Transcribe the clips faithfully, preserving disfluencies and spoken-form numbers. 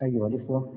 أيها الإخوة،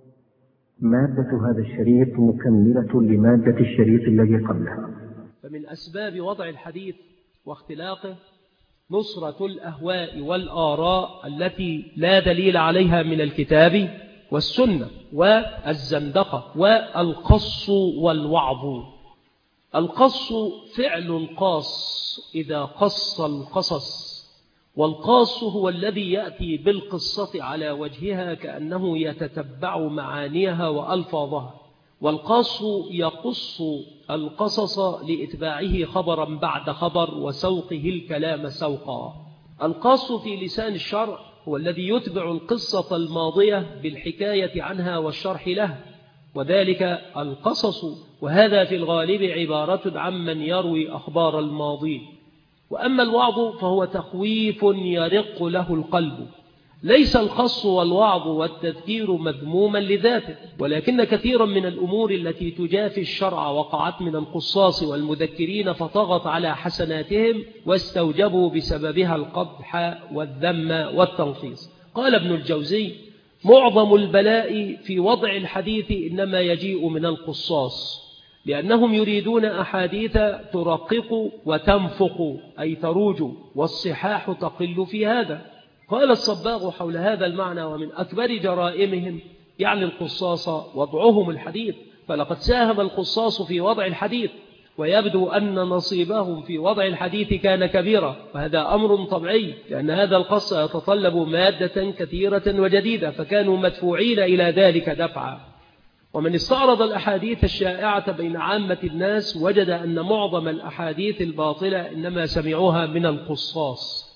مادة هذا الشريط مكملة لمادة الشريط الذي قبلها. فمن أسباب وضع الحديث واختلاقه نصرة الأهواء والآراء التي لا دليل عليها من الكتاب والسنة، والزندقة والقص والوعظ. القص فعل القاص إذا قص القصص، والقاص هو الذي يأتي بالقصة على وجهها كأنه يتتبع معانيها وألفاظها، والقاص يقص القصص لإتباعه خبرا بعد خبر وسوقه الكلام سوقا. القاص في لسان الشرع هو الذي يتبع القصة الماضية بالحكاية عنها والشرح لها، وذلك القصص، وهذا في الغالب عبارة عمن يروي أخبار الماضين. وأما الوعظ فهو تخويف يرق له القلب. ليس الخص والوعظ والتذكير مذموما لذاته، ولكن كثيرا من الأمور التي تجافي الشرع وقعت من القصاص والمذكرين فطغت على حسناتهم واستوجبوا بسببها القبح والذم والتنقيص. قال ابن الجوزي: معظم البلاء في وضع الحديث إنما يجيء من القصاص، لأنهم يريدون أحاديث ترقق وتنفق أي تروج، والصحاح تقل في هذا. قال الصباغ حول هذا المعنى: ومن أكبر جرائمهم يعني القصاص وضعهم الحديث، فلقد ساهم القصاص في وضع الحديث، ويبدو أن نصيبهم في وضع الحديث كان كبيرا، وهذا أمر طبيعي لأن هذا القص يتطلب مادة كثيرة وجديدة، فكانوا مدفوعين إلى ذلك دفعا. ومن استعرض الأحاديث الشائعة بين عامة الناس وجد أن معظم الأحاديث الباطلة إنما سمعوها من القصاص.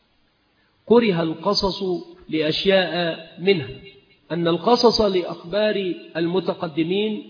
كره القصص لأشياء منها: أن القصص لأخبار المتقدمين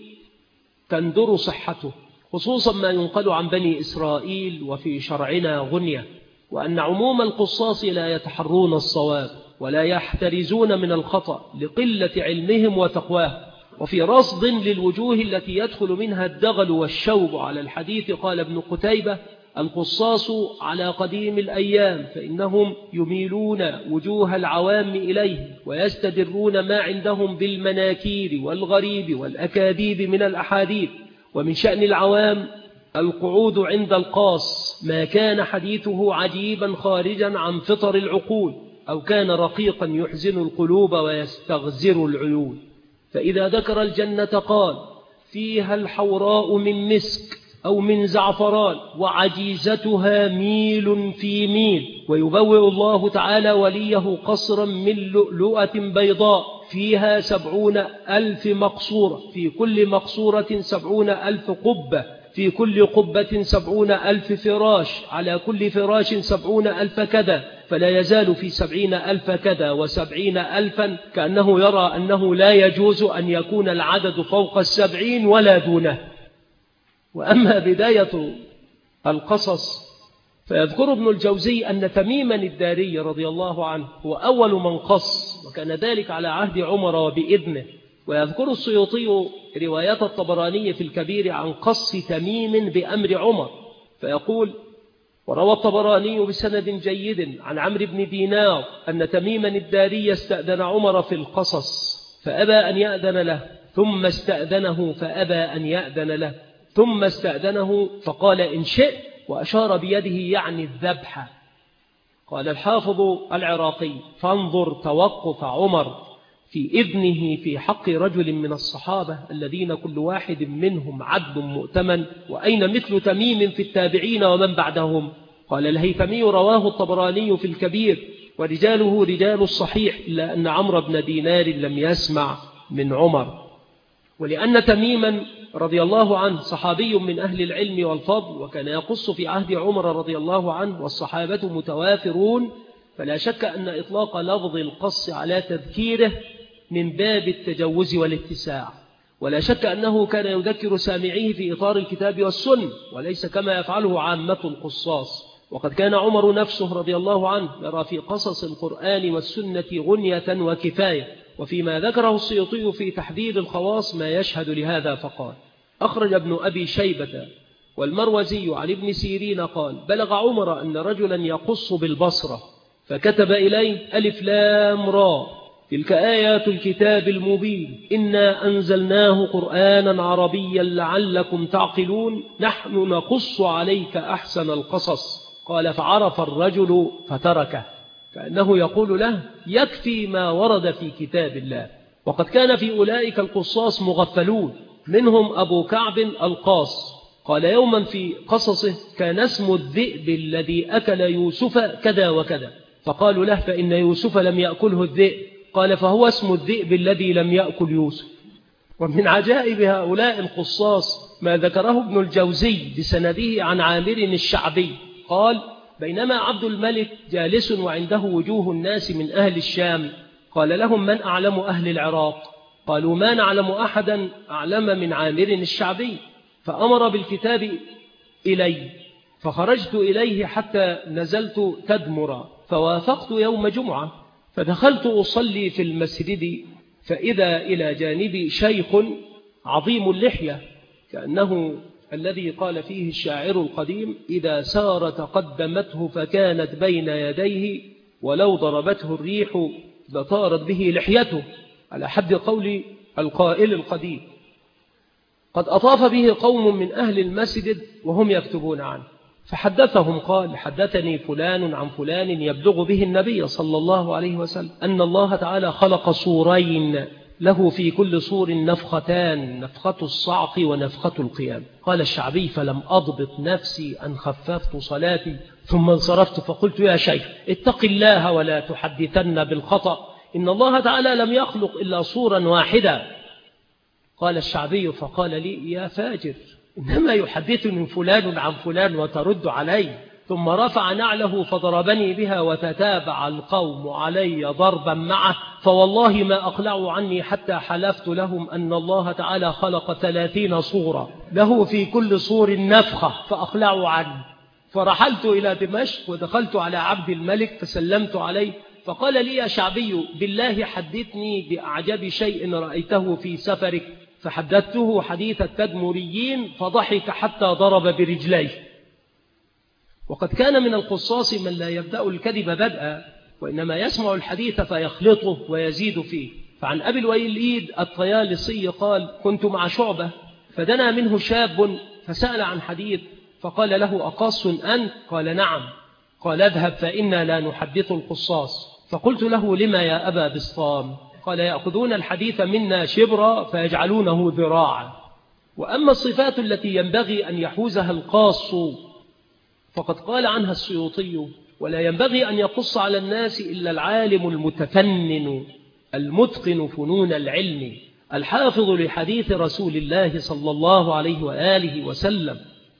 تندر صحته، خصوصا ما ينقل عن بني إسرائيل وفي شرعنا غنية، وأن عموم القصاص لا يتحرون الصواب ولا يحترزون من الخطأ لقلة علمهم وتقواهم. وفي رصد للوجوه التي يدخل منها الدغل والشوب على الحديث قال ابن قتيبة: القصاص على قديم الأيام، فإنهم يميلون وجوه العوام إليه ويستدرون ما عندهم بالمناكير والغريب والأكاذيب من الأحاديث، ومن شأن العوام القعود عند القاص ما كان حديثه عجيبا خارجا عن فطر العقول، أو كان رقيقا يحزن القلوب ويستغزر العيون. فإذا ذكر الجنة قال: فيها الحوراء من مسك أو من زعفران وعجيزتها ميل في ميل، ويبوئ الله تعالى وليه قصرا من لؤلؤة بيضاء فيها سبعون ألف مقصورة، في كل مقصورة سبعون ألف قبة، في كل قبة سبعون ألف فراش، على كل فراش سبعون ألف كذا، فلا يزال في سبعين ألف كذا وسبعين ألفا، كأنه يرى أنه لا يجوز أن يكون العدد فوق السبعين ولا دونه. وأما بداية القصص فيذكر ابن الجوزي أن تميما الداري رضي الله عنه هو أول من قص، وكان ذلك على عهد عمر وبإذنه. ويذكر السيوطي رواية الطبراني في الكبير عن قص تميم بأمر عمر، فيقول: وروى الطبراني بسند جيد عن عمرو بن دينار أن تميما الداري استأذن عمر في القصص فأبى أن يأذن له، ثم استأذنه فأبى أن يأذن له، ثم استأذنه فقال: إن شئت، وأشار بيده يعني الذبح. قال الحافظ العراقي: فانظر توقف عمر في إذنه في حق رجل من الصحابة الذين كل واحد منهم عدل مؤتمن، وأين مثل تميم في التابعين ومن بعدهم؟ قال الهيثمي: رواه الطبراني في الكبير ورجاله رجال الصحيح، إلا أن عمرو بن دينار لم يسمع من عمر. ولأن تميما رضي الله عنه صحابي من أهل العلم والفضل، وكان يقص في عهد عمر رضي الله عنه والصحابة متوافرون، فلا شك أن إطلاق لفظ القص على تذكيره من باب التجوز والاتساع، ولا شك أنه كان يذكر سامعيه في إطار الكتاب والسنة، وليس كما يفعله عامة القصاص. وقد كان عمر نفسه رضي الله عنه يرى في قصص القرآن والسنة غنية وكفاية. وفيما ذكره السيوطي في تحذير الخواص ما يشهد لهذا، فقال: أخرج ابن أبي شيبة والمروزي عن ابن سيرين قال: بلغ عمر أن رجلا يقص بالبصرة، فكتب إليه: ألف لام را، تلك آيات الكتاب المبين إنا أنزلناه قرآنا عربيا لعلكم تعقلون نحن نقص عليك أحسن القصص. قال فعرف الرجل فتركه، كأنه يقول له يكفي ما ورد في كتاب الله. وقد كان في أولئك القصاص مغفلون، منهم أبو كعب القاص قال يوما في قصصه كان اسم الذئب الذي أكل يوسف كذا وكذا، فقالوا له فإن يوسف لم يأكله الذئب، قال فهو اسم الذئب الذي لم يأكل يوسف. ومن عجائب هؤلاء القصاص ما ذكره ابن الجوزي بسنده عن عامر الشعبي قال بينما عبد الملك جالس وعنده وجوه الناس من أهل الشام قال لهم من أعلم أهل العراق؟ قالوا ما نعلم أحدا أعلم من عامر الشعبي، فأمر بالكتاب إلي، فخرجت إليه حتى نزلت تدمر، فوافقت يوم جمعة، فدخلت أصلي في المسجد، فإذا إلى جانبي شيخ عظيم اللحية كأنه الذي قال فيه الشاعر القديم إذا سار تقدمته فكانت بين يديه ولو ضربته الريح لطارت به لحيته، على حد قول القائل القديم. قد أطاف به قوم من أهل المسجد وهم يكتبون عنه، فحدثهم قال حدثني فلان عن فلان يبلغ به النبي صلى الله عليه وسلم أن الله تعالى خلق صورين له في كل صور نفختان، نفخة الصعق ونفخة القيام. قال الشعبي فلم أضبط نفسي أن خففت صلاتي ثم انصرفت فقلت يا شيخ اتق الله ولا تحدثن بالخطأ، إن الله تعالى لم يخلق إلا صورا واحدة. قال الشعبي فقال لي يا فاجر إنما يحدثني فلان عن فلان وترد علي، ثم رفع نعله فضربني بها وتتابع القوم علي ضربا معه، فوالله ما أقلعوا عني حتى حلفت لهم أن الله تعالى خلق ثلاثين صورة له في كل صور نفخة فأقلعوا عني. فرحلت إلى دمشق ودخلت على عبد الملك فسلمت عليه، فقال لي يا شعبي بالله حدثني بأعجب شيء رأيته في سفرك، فحدثته حديث التدمريين فضحك حتى ضرب برجليه. وقد كان من القصاص من لا يبدأ الكذب بدءا وإنما يسمع الحديث فيخلطه ويزيد فيه. فعن أبي الوليد الطيالسي قال كنت مع شعبة فدنا منه شاب فسأل عن حديث فقال له أقص أنت؟ قال نعم. قال اذهب فإنا لا نحدث القصاص. فقلت له لما يا أبا بسطام؟ قال يأخذون الحديث منا شبرا فيجعلونه ذراعا. وأما الصفات التي ينبغي أن يحوزها القاص فقد قال عنها السيوطي ولا ينبغي أن يقص على الناس إلا العالم المتفنن المتقن فنون العلم الحافظ لحديث رسول الله صلى الله عليه وآله وسلم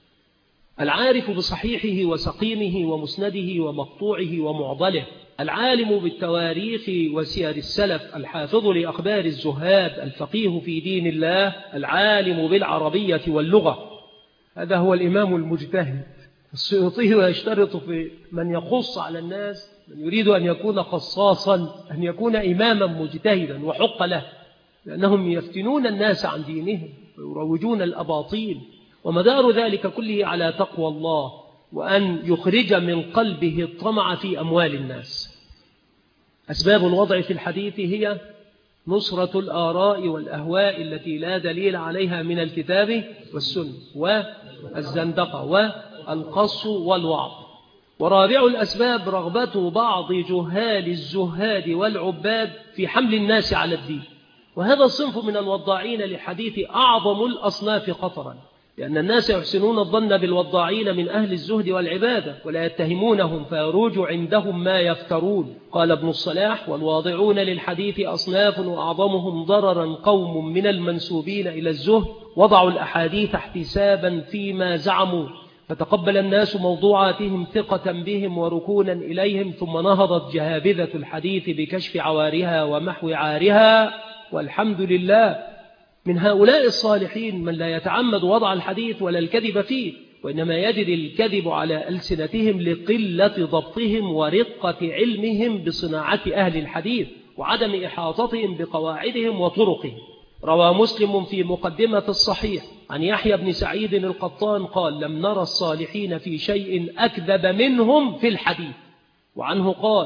العارف بصحيحه وسقيمه ومسنده ومقطوعه ومعضله، العالم بالتواريخ وسير السلف، الحافظ لأخبار الزهاد، الفقيه في دين الله، العالم بالعربية واللغة. هذا هو الإمام المجتهد. السيوطي يشترط في من يقص على الناس من يريد أن يكون قصاصا أن يكون إماما مجتهدا، وحق له، لأنهم يفتنون الناس عن دينهم ويروجون الأباطيل، ومدار ذلك كله على تقوى الله وأن يخرج من قلبه الطمع في أموال الناس. أسباب الوضع في الحديث هي نصرة الآراء والأهواء التي لا دليل عليها من الكتاب والسنة، والزندقة والقص والوعظ. ورابع الأسباب رغبة بعض جهال الزهاد والعباد في حمل الناس على الدين، وهذا الصنف من الوضاعين لحديث أعظم الأصناف خطرا، لأن الناس يحسنون الظن بالوضاعين من أهل الزهد والعبادة ولا يتهمونهم فيروج عندهم ما يفترون. قال ابن الصلاح والواضعون للحديث أصناف وأعظمهم ضررا قوم من المنسوبين إلى الزهد وضعوا الأحاديث احتسابا فيما زعموا، فتقبل الناس موضوعاتهم ثقة بهم وركونا إليهم، ثم نهضت جهابذة الحديث بكشف عوارها ومحو عارها، والحمد لله. من هؤلاء الصالحين من لا يتعمد وضع الحديث ولا الكذب فيه، وإنما يجد الكذب على ألسنتهم لقلة ضبطهم ورقة علمهم بصناعة أهل الحديث وعدم إحاطتهم بقواعدهم وطرقهم. روى مسلم في مقدمة الصحيح عن يحيى بن سعيد القطان قال لم نرى الصالحين في شيء أكذب منهم في الحديث. وعنه قال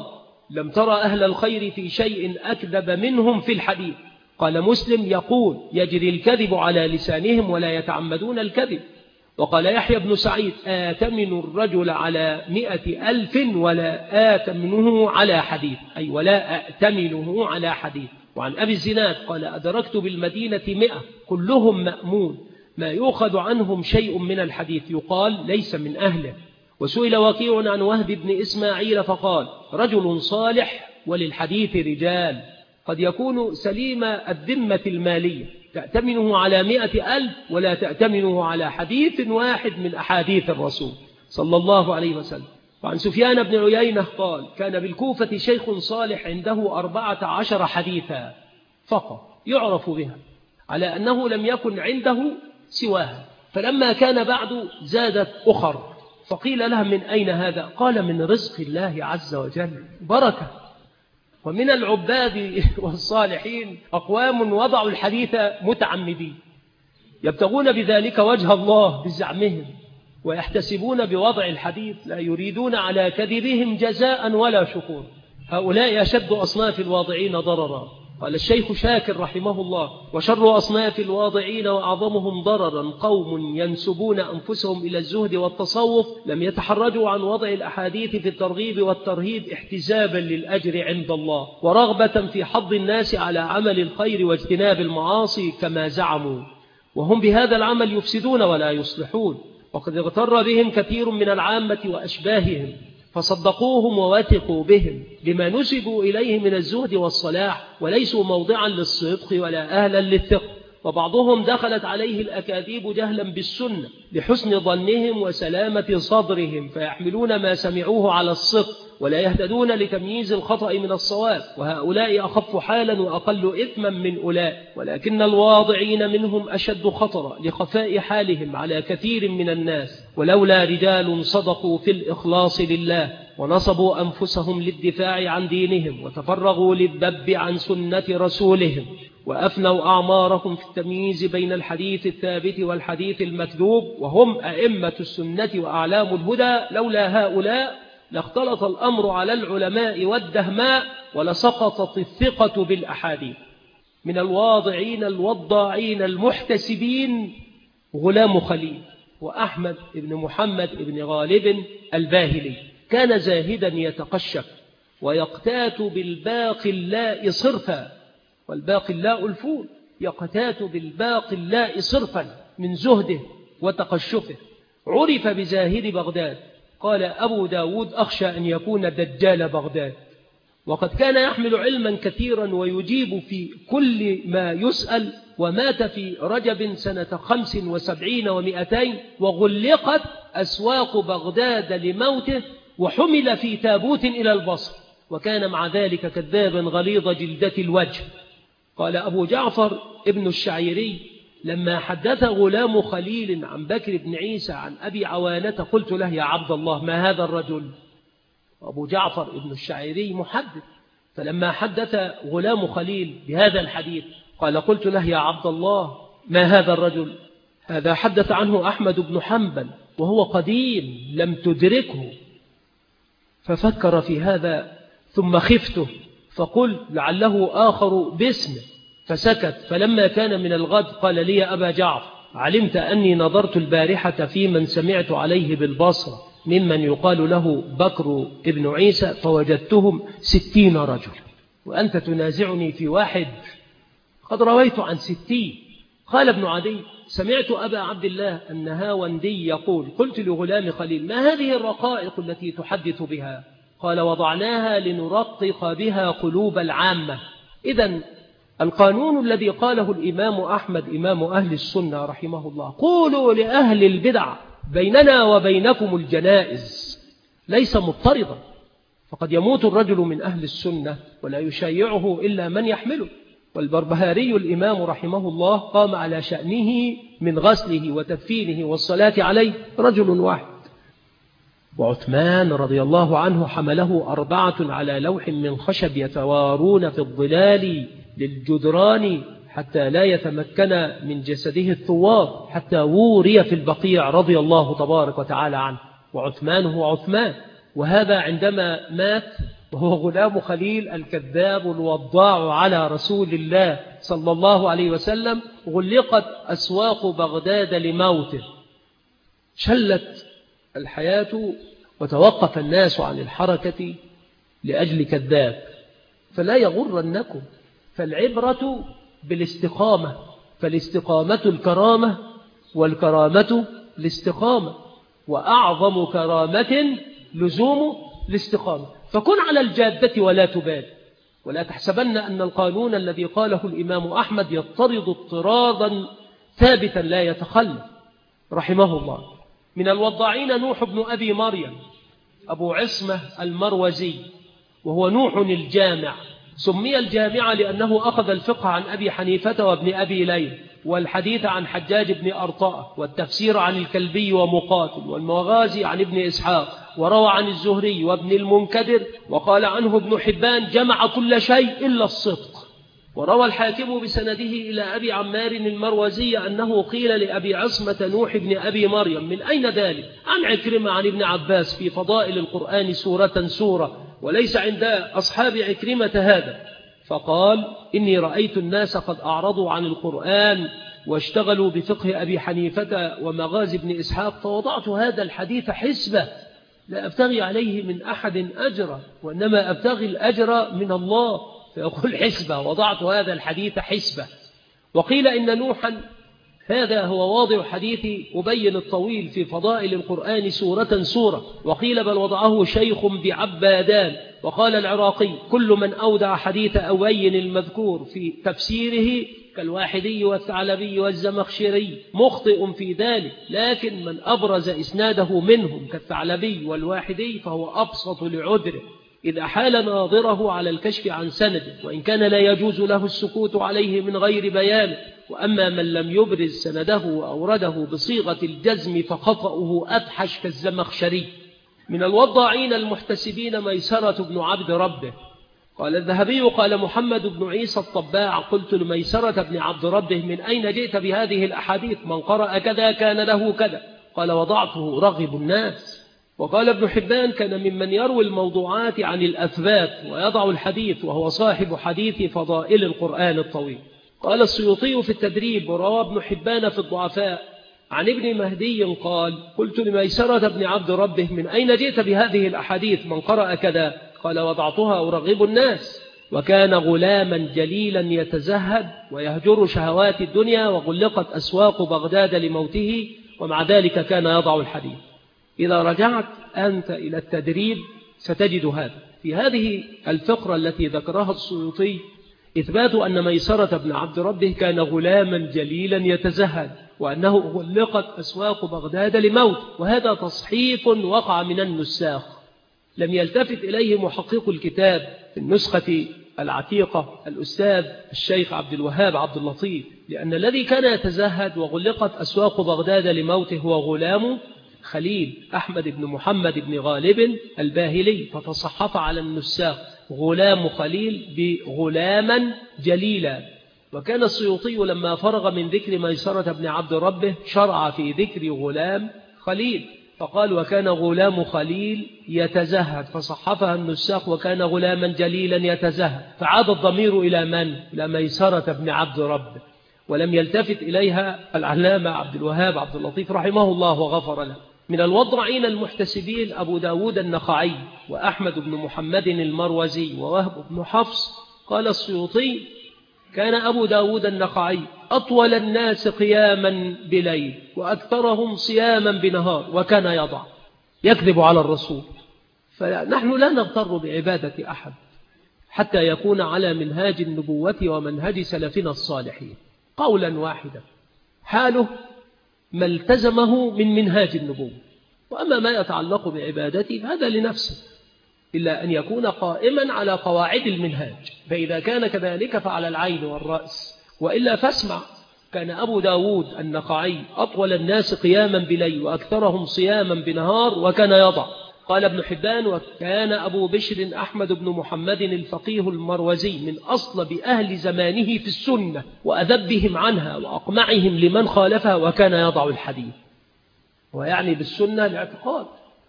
لم ترى أهل الخير في شيء أكذب منهم في الحديث. قال مسلم يقول يجري الكذب على لسانهم ولا يتعمدون الكذب. وقال يحيى بن سعيد آتمن الرجل على مئة ألف ولا آتمنه على حديث، أي ولا أأتمنه على حديث. وعن أبي الزناد قال أدركت بالمدينة مئة كلهم مأمون ما يؤخذ عنهم شيء من الحديث يقال ليس من أهله. وسئل وكيع عن وهب بن إسماعيل فقال رجل صالح وللحديث رجال، قد يكون سليم الذمة المالية تأتمنه على مئة ألف ولا تأتمنه على حديث واحد من أحاديث الرسول صلى الله عليه وسلم. وعن سفيان بن عيينة قال كان بالكوفة شيخ صالح عنده أربعة عشر حديثا فقط يعرف بها، على أنه لم يكن عنده سواها، فلما كان بعد زادت أخر، فقيل لها من أين هذا؟ قال من رزق الله عز وجل بركة. ومن العباد والصالحين أقوام وضعوا الحديث متعمدين يبتغون بذلك وجه الله بزعمهم ويحتسبون بوضع الحديث، لا يريدون على كذبهم جزاء ولا شكور. هؤلاء أشد أصناف الواضعين ضررا. قال الشيخ شاكر رحمه الله وشر أصناف الواضعين وأعظمهم ضررا قوم ينسبون أنفسهم إلى الزهد والتصوف لم يتحرجوا عن وضع الأحاديث في الترغيب والترهيب احتسابا للأجر عند الله ورغبة في حض الناس على عمل الخير واجتناب المعاصي كما زعموا، وهم بهذا العمل يفسدون ولا يصلحون. وقد اغتر بهم كثير من العامة وأشباههم فصدقوهم ووثقوا بهم لما نسبوا إليه من الزهد والصلاح وليسوا موضعا للصدق ولا أهلا للثقة. وبعضهم دخلت عليه الأكاذيب جهلا بالسنة لحسن ظنهم وسلامة صدرهم فيحملون ما سمعوه على الصدق ولا يهتدون لتمييز الخطأ من الصواب، وهؤلاء أخف حالا وأقل إثما من أولئك. ولكن الواضعين منهم أشد خطرا لخفاء حالهم على كثير من الناس، ولولا رجال صدقوا في الإخلاص لله ونصبوا أنفسهم للدفاع عن دينهم وتفرغوا للذب عن سنة رسولهم وأفنوا أعمارهم في التمييز بين الحديث الثابت والحديث المكذوب وهم أئمة السنة وأعلام الهدى، لولا هؤلاء لاختلط الأمر على العلماء والدهماء ولسقطت الثقة بالأحاديث. من الواضعين الوضاعين المحتسبين غلام خليل وأحمد بن محمد بن غالب الباهلي، كان زاهدا يتقشف ويقتات بالباقي اللاء صرفا، والباقي اللاء الفول، يقتات بالباقي اللاء صرفا من زهده وتقشفه. عرف بزاهد بغداد. قال أبو داود أخشى أن يكون دجال بغداد. وقد كان يحمل علما كثيرا ويجيب في كل ما يسأل، ومات في رجب سنة خمس وسبعين ومئتين وغلقت أسواق بغداد لموته وحمل في تابوت إلى البصر، وكان مع ذلك كذابا غليظ جلدة الوجه. قال أبو جعفر ابن الشعيري لما حدث غلام خليل عن بكر بن عيسى عن أبي عوانة قلت له يا عبد الله ما هذا الرجل؟ أبو جعفر ابن الشعيري محدث، فلما حدث غلام خليل بهذا الحديث قال قلت له يا عبد الله ما هذا الرجل؟ هذا حدث عنه أحمد بن حنبل وهو قديم لم تدركه. ففكر في هذا ثم خفته فقل لعله آخر باسمه فسكت. فلما كان من الغد قال لي يا أبا جعفر علمت أني نظرت البارحة في من سمعت عليه بالبصرة ممن يقال له بكر ابن عيسى فوجدتهم ستين رجل، وأنت تنازعني في واحد قد رويت عن ستين. قال ابن عدي سمعت أبا عبد الله النهاوندي يقول قلت لغلام خليل ما هذه الرقائق التي تحدث بها؟ قال وضعناها لنرقق بها قلوب العامة. إذن القانون الذي قاله الإمام أحمد إمام أهل السنة رحمه الله قولوا لأهل البدع بيننا وبينكم الجنائز ليس مضطردا، فقد يموت الرجل من أهل السنة ولا يشيعه إلا من يحمله. والبربهاري الإمام رحمه الله قام على شأنه من غسله وتدفينه والصلاة عليه رجل واحد. وعثمان رضي الله عنه حمله أربعة على لوح من خشب يتوارون في الظلال للجدران حتى لا يتمكن من جسده الثوار حتى ووري في البقيع رضي الله تبارك وتعالى عنه. وعثمان هو عثمان، وهذا عندما مات وهو غلام خليل الكذاب الوضاع على رسول الله صلى الله عليه وسلم، غلقت أسواق بغداد لموته. شلت الحياة وتوقف الناس عن الحركة لأجل كذاب. فلا يغرنكم، فالعبرة بالاستقامة، فالاستقامة الكرامة، والكرامة الاستقامة، وأعظم كرامة لزوم الاستقامة. فكن على الجادة ولا تبالي، ولا تحسبن أن القانون الذي قاله الإمام أحمد يضطرد اضطرادا ثابتا لا يتخلف رحمه الله. من الوضاعين نوح بن أبي مريم أبو عصمة المروزي، وهو نوح الجامع. سمي الجامع لأنه أخذ الفقه عن أبي حنيفة وابن أبي ليل، والحديث عن حجاج بن أرطاء، والتفسير عن الكلبي ومقاتل، والمغازي عن ابن إسحاق، وروى عن الزهري وابن المنكدر، وقال عنه ابن حبان جمع كل شيء إلا الصدق. وروى الحاكم بسنده إلى أبي عمار المروزي أنه قيل لأبي عصمة نوح بن أبي مريم من أين ذلك؟ عن عكرمة عن ابن عباس في فضائل القرآن سورة سورة، وليس عند أصحاب عكرمة هذا. فقال إني رأيت الناس قد أعرضوا عن القرآن واشتغلوا بفقه أبي حنيفة ومغازي بن إسحاق، فوضعت هذا الحديث حسبة، لا أبتغي عليه من أحد أجرا، وإنما أبتغي الأجر من الله. فيقول حسبة، وضعت هذا الحديث حسبة. وقيل إن نوحا هذا هو واضع حديث أبين الطويل في فضائل القرآن سورة سورة، وقيل بل وضعه شيخ بعبادان. وقال العراقي كل من أودع حديث أبين المذكور في تفسيره كالواحدي والثعلبي والزمخشري مخطئ في ذلك، لكن من أبرز إسناده منهم كالثعلبي والواحدي فهو أبسط لعذره، إذ أحال ناظره على الكشف عن سنده، وإن كان لا يجوز له السكوت عليه من غير بيان. وأما من لم يبرز سنده وأورده بصيغة الجزم فخطأه أفحش كالزمخشري. من الوضاعين المحتسبين ميسرة بن عبد ربه. قال الذهبي قال محمد بن عيسى الطباع قلت لميسرة بن عبد ربه من أين جئت بهذه الأحاديث؟ من قرأ كذا كان له كذا. قال وضعته رغب الناس. وقال ابن حبان كان ممن يروي الموضوعات عن الأثبات ويضع الحديث، وهو صاحب حديث فضائل القرآن الطويل. قال السيوطي في التدريب وروى ابن حبان في الضعفاء عن ابن مهدي قال قلت لميسرة بن عبد ربه من أين جئت بهذه الأحاديث؟ من قرأ كذا. قال وضعتها أرغب الناس. وكان غلاما جليلا يتزهد ويهجر شهوات الدنيا، وغلقت أسواق بغداد لموته، ومع ذلك كان يضع الحديث. إذا رجعت أنت إلى التدريب ستجد هذا في هذه الفقرة التي ذكرها السيوطي إثبات أن ميسرة بن عبد ربه كان غلاما جليلا يتزهد، وأنه غلقت أسواق بغداد لموت. وهذا تصحيف وقع من النساخ لم يلتفت إليه محقق الكتاب في النسخة العتيقة الأستاذ الشيخ عبد الوهاب عبد اللطيف، لأن الذي كان يتزهد وغلقت أسواق بغداد لموته هو غلام خليل أحمد بن محمد بن غالب الباهلي، فتصحف على النساخ غلام خليل بغلاما جليلا. وكان السيوطي لما فرغ من ذكر ميسرة بن عبد ربه شرع في ذكر غلام خليل، فقال وكان غلام خليل يتزهد، فصحفها النساخ وكان غلاما جليلا يتزهد، فعاد الضمير إلى من؟ إلى ميسرة بن عبد ربه، ولم يلتفت إليها العلامة عبد الوهاب عبد اللطيف رحمه الله وغفر له. من الوضعين المحتسبين أبو داود النخعي وأحمد بن محمد المروزي ووهب بن حفص. قال السيوطي كان أبو داود النخعي أطول الناس قياما بليل وأكثرهم صياما بنهار، وكان يضع يكذب على الرسول. فنحن لا نغتر بعبادة أحد حتى يكون على منهاج النبوة ومنهج سلفنا الصالحين قولا واحدا، حاله ما التزمه من منهاج النبوة. وأما ما يتعلق بعبادته هذا لنفسه، إلا أن يكون قائما على قواعد المنهاج، فإذا كان كذلك فعلى العين والرأس، وإلا فاسمع. كان أبو داود النخعي أطول الناس قياما بليل وأكثرهم صياما بنهار، وكان يضع. قال ابن حبان وكان أبو بشر أحمد بن محمد الفقيه المروزي من أصلب أهل زمانه في السنة وأذبهم عنها وأقمعهم لمن خالفها، وكان يضع الحديث. ويعني بالسنة الاعتقاد،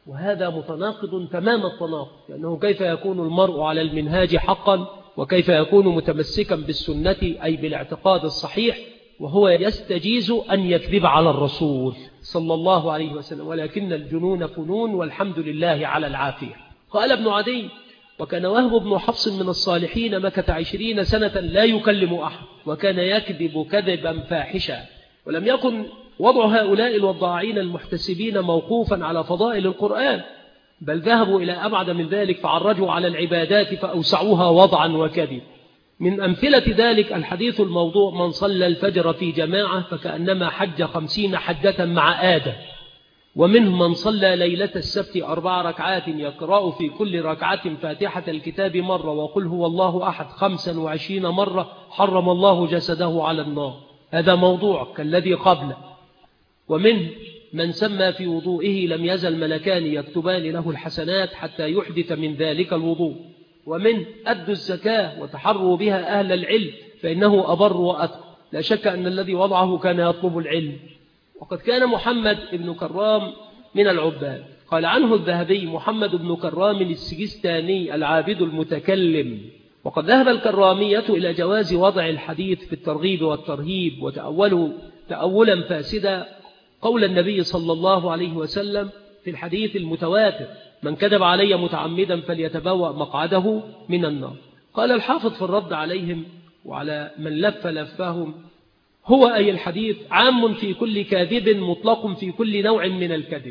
وهذا متناقض تمام التناقض، لأنه كيف يكون المرء على المنهاج حقا وكيف يكون متمسكا بالسنة أي بالاعتقاد الصحيح وهو يستجيز أن يكذب على الرسول صلى الله عليه وسلم، ولكن الجنون فنون والحمد لله على العافية. قال ابن عدي: وكان وهب بن حفص من الصالحين مكث عشرين سنة لا يكلم أحد، وكان يكذب كذبا فاحشا. ولم يكن وضع هؤلاء الوضاعين المحتسبين موقوفا على فضائل القرآن، بل ذهبوا إلى أبعد من ذلك، فعرجوا على العبادات فأوسعوها وضعا وكذب. من أمثلة ذلك الحديث الموضوع: من صلى الفجر في جماعة فكأنما حج خمسين حجة مع آدم. ومنهم من صلى ليلة السبت أربع ركعات يقرأ في كل ركعة فاتحة الكتاب مرة وقل هو الله أحد خمسا وعشرين مرة، حرم الله جسده على النار. هذا موضوع كالذي قبله. ومنه من سمى في وضوئه لم يزل ملكان يكتبان له الحسنات حتى يحدث من ذلك الوضوء. ومن أدوا الزكاة وتحروا بها أهل العلم فإنه أبر وأتقى. لا شك أن الذي وضعه كان يطلب العلم. وقد كان محمد بن كرام من العباد. قال عنه الذهبي: محمد بن كرام السجستاني العابد المتكلم. وقد ذهب الكرامية إلى جواز وضع الحديث في الترغيب والترهيب، وتأولوا تأولا فاسدا قول النبي صلى الله عليه وسلم في الحديث المتواتر: من كذب علي متعمدا فليتبوأ مقعده من النار. قال الحافظ في الرد عليهم وعلى من لف لفهم: هو أي الحديث عام في كل كاذب مطلق في كل نوع من الكذب،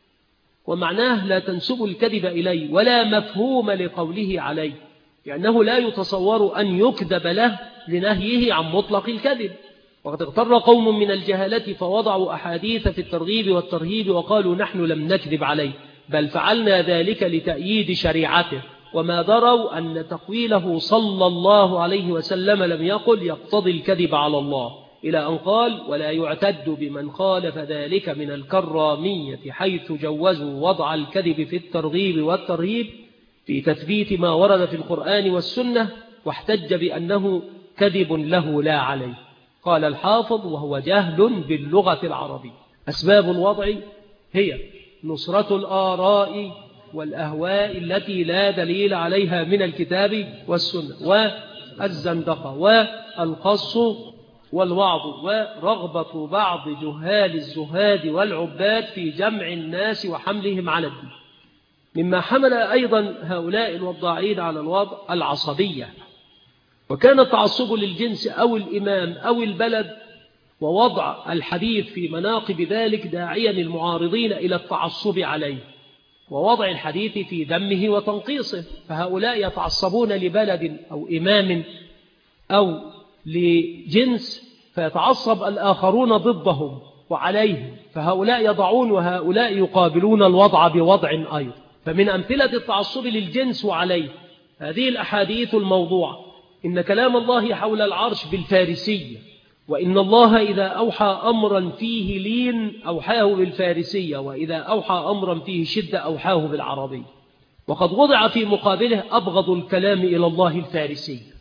ومعناه لا تنسب الكذب إليه ولا مفهوم لقوله عليه، لأنه لا يتصور أن يكذب له لنهيه عن مطلق الكذب. وقد اغتر قوم من الجهلة فوضعوا أحاديث في الترغيب والترهيب وقالوا نحن لم نكذب عليه، بل فعلنا ذلك لتأييد شريعته، وما دروا أن تقويله صلى الله عليه وسلم لم يقل يقتضي الكذب على الله، إلى أن قال: ولا يعتد بمن خالف ذلك من الكرامية حيث جوزوا وضع الكذب في الترغيب والترهيب في تثبيت ما ورد في القرآن والسنة، واحتج بأنه كذب له لا عليه. قال الحافظ: وهو جهل باللغة العربية. أسباب الوضع هي نصرة الآراء والأهواء التي لا دليل عليها من الكتاب والسنة، والزندقة، والقص والوعظ، ورغبة بعض جهال الزهاد والعباد في جمع الناس وحملهم على الدين. مما حمل أيضا هؤلاء الوضاعين على الوضع العصبية، وكان التعصب للجنس أو الإمام أو البلد ووضع الحديث في مناقب ذلك داعيا المعارضين إلى التعصب عليه ووضع الحديث في ذمه وتنقيصه. فهؤلاء يتعصبون لبلد أو إمام أو لجنس فيتعصب الآخرون ضدهم وعليهم، فهؤلاء يضعون وهؤلاء يقابلون الوضع بوضع أيضا. فمن أمثلة التعصب للجنس وعليه هذه الأحاديث الموضوعة: إن كلام الله حول العرش بالفارسية، وإن الله إذا أوحى أمرا فيه لين أوحاه بالفارسية، وإذا أوحى أمرا فيه شدة أوحاه بالعربية. وقد وضع في مقابله أبغض الكلام إلى الله الفارسية.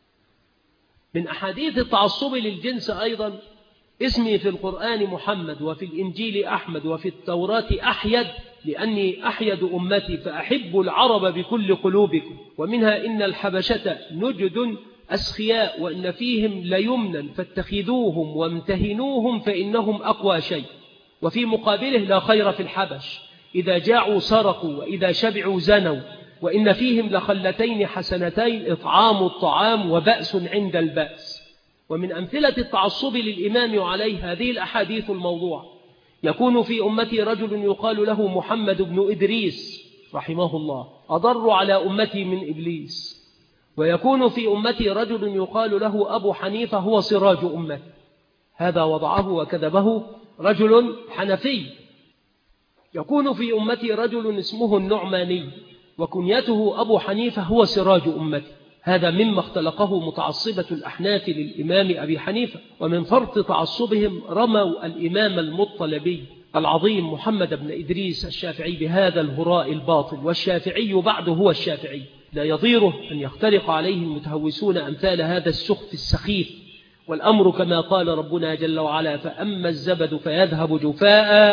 من أحاديث التعصب للجنس أيضا: اسمي في القرآن محمد، وفي الإنجيل أحمد، وفي التوراة أحيد، لأني أحيد أمتي فأحب العرب بكل قلوبكم. ومنها: إن الحبشة نجد أسخياء، وإن فيهم ليمنا فاتخذوهم وامتهنوهم فإنهم أقوى شيء. وفي مقابله: لا خير في الحبش، إذا جاعوا سرقوا، وإذا شبعوا زنوا، وإن فيهم لخلتين حسنتين، إطعام الطعام وبأس عند البأس. ومن أمثلة التعصب للإمام عليه هذه الأحاديث الموضوعة: يكون في أمتي رجل يقال له محمد بن إدريس رحمه الله، أضر على أمتي من إبليس. ويكون في أمتي رجل يقال له أبو حنيفة، هو سراج أمتي. هذا وضعه وكذبه رجل حنفي. يكون في أمتي رجل اسمه النعماني، وكنيته أبو حنيفة، هو سراج أمتي. هذا مما اختلقه متعصبة الأحناف للإمام أبي حنيفة. ومن فرط تعصبهم رموا الإمام المطلبي العظيم محمد بن إدريس الشافعي بهذا الهراء الباطل، والشافعي بعده هو الشافعي، لا يضيره أن يختلق عليه المتهوسون أمثال هذا السخف السخيف. والأمر كما قال ربنا جل وعلا: فأما الزبد فيذهب جفاء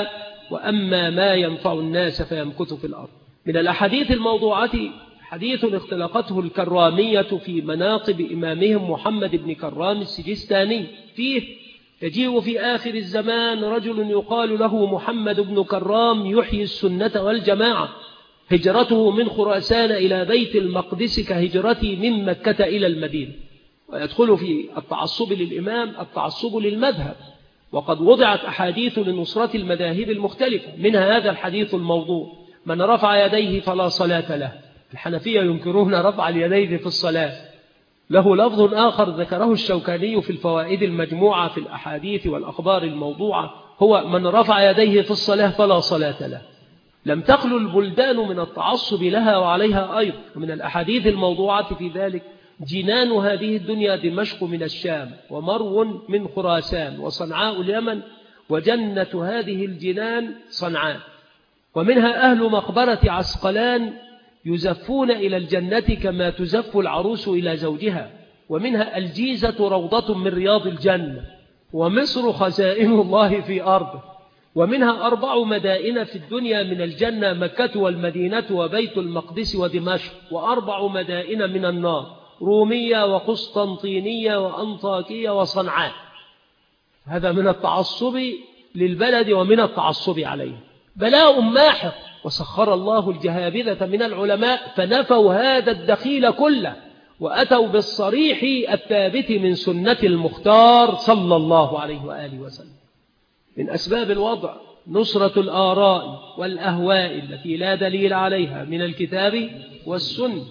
وأما ما ينفع الناس فيمكث في الأرض. من الأحاديث الموضوعة حديث اختلقته الكرامية في مناقب إمامهم محمد بن كرام السجستاني، فيه: يجيء في آخر الزمان رجل يقال له محمد بن كرام يحيي السنة والجماعة، هجرته من خراسان إلى بيت المقدس كهجرتي من مكة إلى المدينة. ويدخل في التعصب للإمام التعصب للمذهب، وقد وضعت أحاديث لنصرة المذاهب المختلفة، منها هذا الحديث الموضوع: من رفع يديه فلا صلاة له. الحنفية ينكرون رفع اليدين في الصلاة. له لفظ آخر ذكره الشوكاني في الفوائد المجموعة في الأحاديث والأخبار الموضوعة، هو: من رفع يديه في الصلاة فلا صلاة له. لم تخلو البلدان من التعصب لها وعليها أيضا. ومن الأحاديث الموضوعة في ذلك: جنان هذه الدنيا دمشق من الشام، ومرو من خراسان، وصنعاء اليمن، وجنة هذه الجنان صنعاء. ومنها أهل مقبرة عسقلان يزفون إلى الجنة كما تزف العروس إلى زوجها. ومنها الجيزة روضة من رياض الجنة، ومصر خزائن الله في أرضه. ومنها أربع مدائن في الدنيا من الجنة: مكة والمدينة وبيت المقدس ودمشق. وأربع مدائن من النار: رومية وقسطنطينية وأنطاكية وصنعاء. هذا من التعصب للبلد ومن التعصب عليه. بلاء ماحق. وسخر الله الجهابذة من العلماء فنفوا هذا الدخيل كله، وأتوا بالصريح الثابت من سنة المختار صلى الله عليه وآله وسلم. من أسباب الوضع نصرة الآراء والأهواء التي لا دليل عليها من الكتاب والسنة،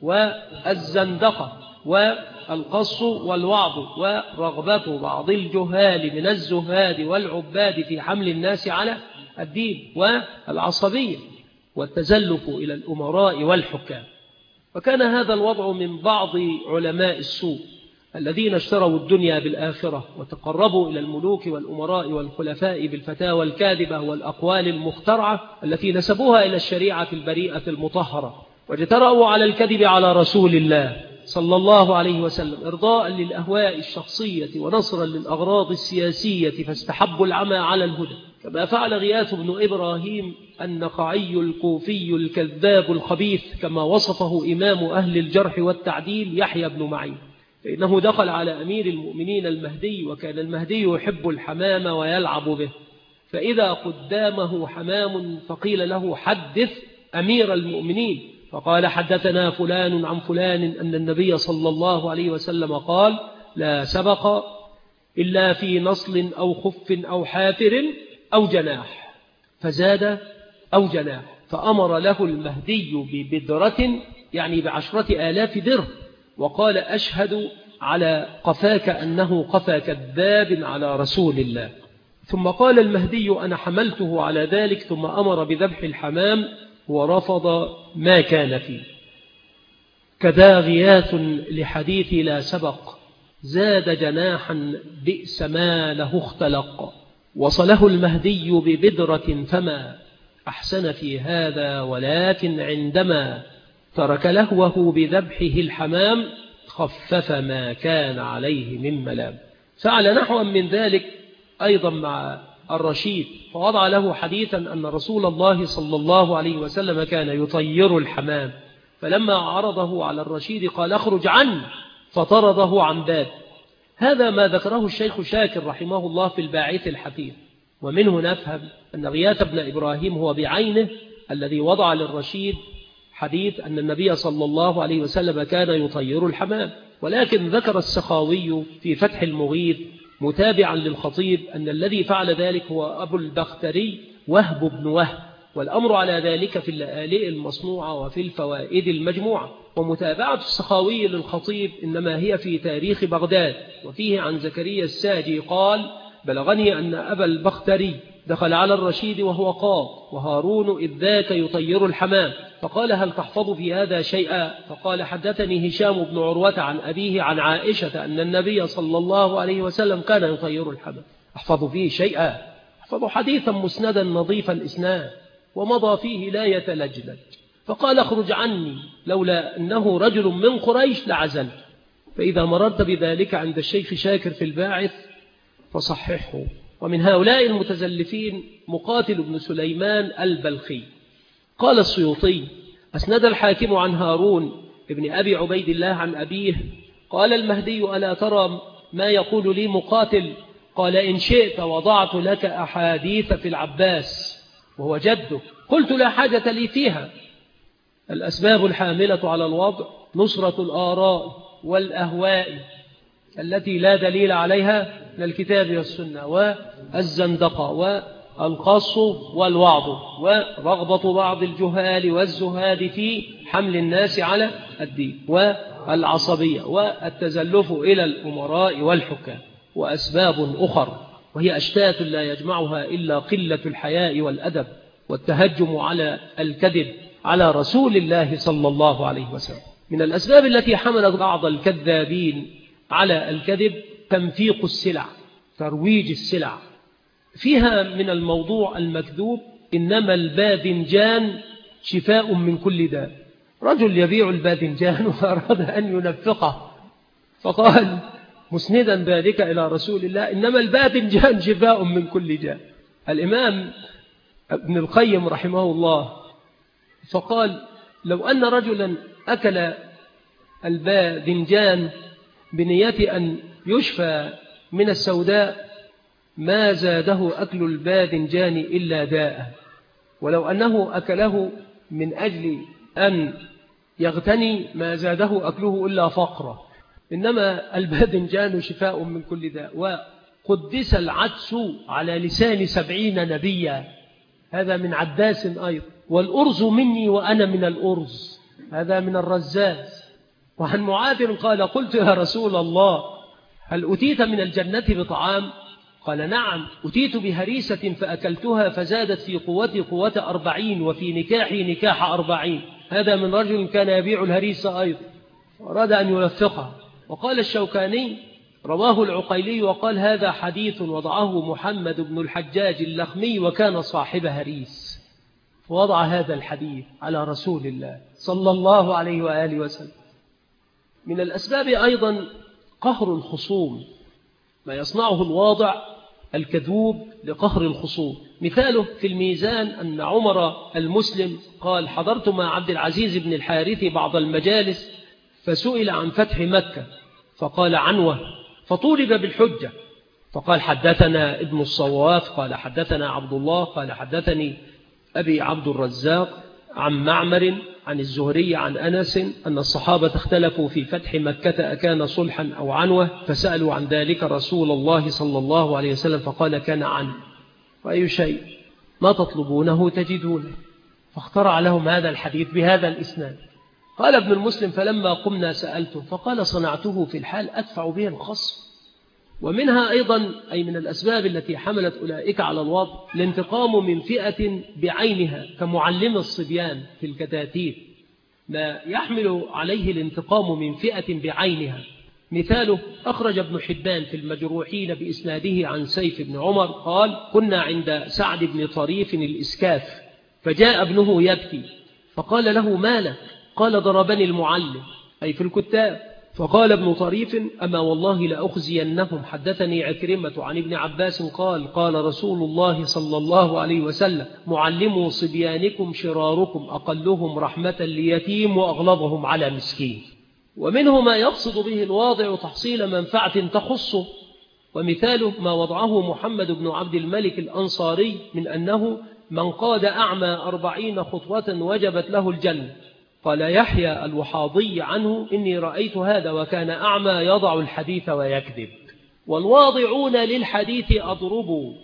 والزندقة والقص والوعظ، ورغبة بعض الجهال من الزهاد والعباد في حمل الناس على الدين، والعصبية، والتزلف إلى الأمراء والحكام. وكان هذا الوضع من بعض علماء السوء الذين اشتروا الدنيا بالآخرة، وتقربوا إلى الملوك والأمراء والخلفاء بالفتاوى الكاذبة والأقوال المخترعة التي نسبوها إلى الشريعة البريئة المطهرة، واجترأوا على الكذب على رسول الله صلى الله عليه وسلم إرضاء للأهواء الشخصية ونصرا للأغراض السياسية، فاستحبوا العمى على الهدى، كما فعل غياث بن إبراهيم النخعي الكوفي الكذاب الخبيث، كما وصفه إمام أهل الجرح والتعديل يحيى بن معين، فإنه دخل على أمير المؤمنين المهدي، وكان المهدي يحب الحمام ويلعب به، فإذا قدامه حمام فقيل له: حدث أمير المؤمنين، فقال: حدثنا فلان عن فلان أن النبي صلى الله عليه وسلم قال: لا سبق إلا في نصل أو خف أو حافر أو جناح، فزاد أو جناح، فأمر له المهدي ببدرة يعني بعشرة آلاف درهم، وقال: أشهد على قفاك أنه قفا كذاب على رسول الله. ثم قال المهدي: أنا حملته على ذلك، ثم أمر بذبح الحمام ورفض ما كان فيه. كذا غياث لحديث لا سبق، زاد جناحا بئس ما له اختلق، وصله المهدي ببدرة فما أحسن في هذا، ولكن عندما ترك لهوه بذبحه الحمام خفف ما كان عليه من ملام. فعل نحوا من ذلك أيضا مع الرشيد، فوضع له حديثا أن رسول الله صلى الله عليه وسلم كان يطير الحمام، فلما عرضه على الرشيد قال: اخرج عني، فطرده عن باب. هذا ما ذكره الشيخ شاكر رحمه الله في الباعث الحفيظ. ومنه نفهم أن غياث بن إبراهيم هو بعينه الذي وضع للرشيد حديث أن النبي صلى الله عليه وسلم كان يطير الحمام. ولكن ذكر السخاوي في فتح المغيث متابعا للخطيب أن الذي فعل ذلك هو أبو البختري وهب بن وهب، والأمر على ذلك في اللآلئ المصنوعة وفي الفوائد المجموعة. ومتابعة السخاوي للخطيب إنما هي في تاريخ بغداد، وفيه عن زكريا الساجي قال: بلغني أن أبا البختري دخل على الرشيد وهو قاض، وهارون إذ ذاك يطير الحمام، فقال: هل تحفظ في هذا شيئا؟ فقال: حدثني هشام بن عروة عن أبيه عن عائشة أن النبي صلى الله عليه وسلم كان يطير الحمام. أحفظ فيه شيئا؟ أحفظ حديثا مسندا نظيف الإسناد ومضى فيه لا يتلجلج. فقال: اخرج عني، لولا أنه رجل من قريش لعزلت. فإذا مررت بذلك عند الشيخ شاكر في الباعث فصححه، ومن هؤلاء المتزلفين مقاتل بن سليمان البلخي. قال السيوطي: أسند الحاكم عن هارون ابن أبي عبيد الله عن أبيه قال المهدي: ألا ترى ما يقول لي مقاتل؟ قال: إن شئت وضعت لك أحاديث في العباس وهو جده. قلت: لا حاجة لي فيها. الأسباب الحاملة على الوضع نصرة الآراء والأهواء التي لا دليل عليها من الكتاب والسنة، والزندقة والقص والوعظ، ورغبة بعض الجهال والزهاد في حمل الناس على الدين، والعصبية، والتزلف إلى الأمراء والحكام، وأسباب أخرى وهي أشتات لا يجمعها إلا قلة الحياء والأدب والتهجم على الكذب على رسول الله صلى الله عليه وسلم. من الأسباب التي حملت بعض الكذابين على الكذب تنفيق السلع، ترويج السلع. فيها من الموضوع المكذوب: إنما الباذنجان شفاء من كل داء. رجل يبيع الباذنجان وأراد أن ينفقه فقال مسندا ذلك إلى رسول الله: إنما الباذنجان شفاء من كل داء. الإمام ابن القيم رحمه الله فقال: لو أن رجلا أكل الباذنجان بنية أن يشفى من السوداء ما زاده أكل الباذنجان إلا داء، ولو أنه أكله من أجل أن يغتني ما زاده أكله إلا فقرا. إنما الباذنجان شفاء من كل داء. وقدس العدس على لسان سبعين نبيا، هذا من عداس أيضا. والأرز مني وأنا من الأرز، هذا من الرزاز. وعن معاذ قال: قلت يا رسول الله هل أتيت من الجنة بطعام؟ قال: نعم، أتيت بهريسة فأكلتها فزادت في قوتي قوة أربعين، وفي نكاحي نكاح أربعين. هذا من رجل كان يبيع الهريسة أيضا وأراد أن ينفقها. وقال الشوكاني: رواه العقيلي وقال: هذا حديث وضعه محمد بن الحجاج اللخمي وكان صاحب هريس. ووضع هذا الحديث على رسول الله صلى الله عليه وآله وسلم. من الأسباب أيضا قهر الخصوم، ما يصنعه الواضع الكذوب لقهر الخصوم. مثاله في الميزان أن عمر المسلم قال: حضرت مع عبد العزيز بن الحارث بعض المجالس فسئل عن فتح مكة فقال: عنوة، فطولب بالحجة فقال: حدثنا ابن الصواف قال حدثنا عبد الله قال حدثني أبي عبد الرزاق عن معمر عن الزهري عن أنس أن الصحابة اختلفوا في فتح مكة أكان صلحا أو عنوة، فسألوا عن ذلك رسول الله صلى الله عليه وسلم فقال: كان عنه. وأي شيء ما تطلبونه تجدونه. فاخترع لهم هذا الحديث بهذا الإسناد. قال ابن المسلم: فلما قمنا سألته فقال: صنعته في الحال أدفع به الخصم. ومنها أيضا أي من الأسباب التي حملت أولئك على الوضع الانتقام من فئة بعينها كمعلم الصبيان في الكتاتيب، ما يحمل عليه الانتقام من فئة بعينها. مثاله أخرج ابن حبان في المجروحين بإسناده عن سيف بن عمر قال: كنا عند سعد بن طريف الإسكاف فجاء ابنه يبكي فقال له: ما لك؟ قال: ضربني المعلم، أي في الكتاب. فقال ابن طريف: أما والله لأخزينهم. حدثني عكرمة عن ابن عباس قال: قال رسول الله صلى الله عليه وسلم: معلموا صبيانكم شراركم، أقلهم رحمة ليتيم وأغلظهم على مسكين. ومنه ما يقصد به الواضع تحصيل منفعة تخصه. ومثاله ما وضعه محمد بن عبد الملك الأنصاري من أنه من قاد أعمى أربعين خطوة وجبت له الجنة. قال يحيى الوحاضي عنه: إني رأيت هذا وكان أعمى يضع الحديث ويكذب. والواضعون للحديث أضربوا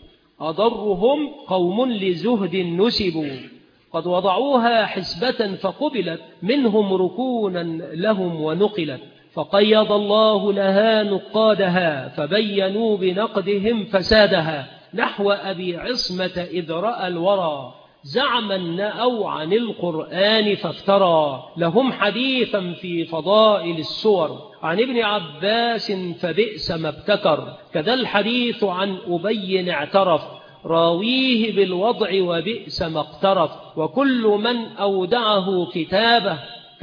أضرهم قوم لزهد نسبوا، قد وضعوها حسبة فقبلت منهم ركونا لهم ونقلت، فقيض الله لها نقادها فبينوا بنقدهم فسادها، نحو أبي عصمة إذ رأى الورى زعما نأوا عن القرآن فافترى، لهم حديثا في فضائل السور عن ابن عباس فبئس ما ابتكر، كذا الحديث عن أبي اعترف راويه بالوضع وبئس ما اقترف، وكل من أودعه كتابه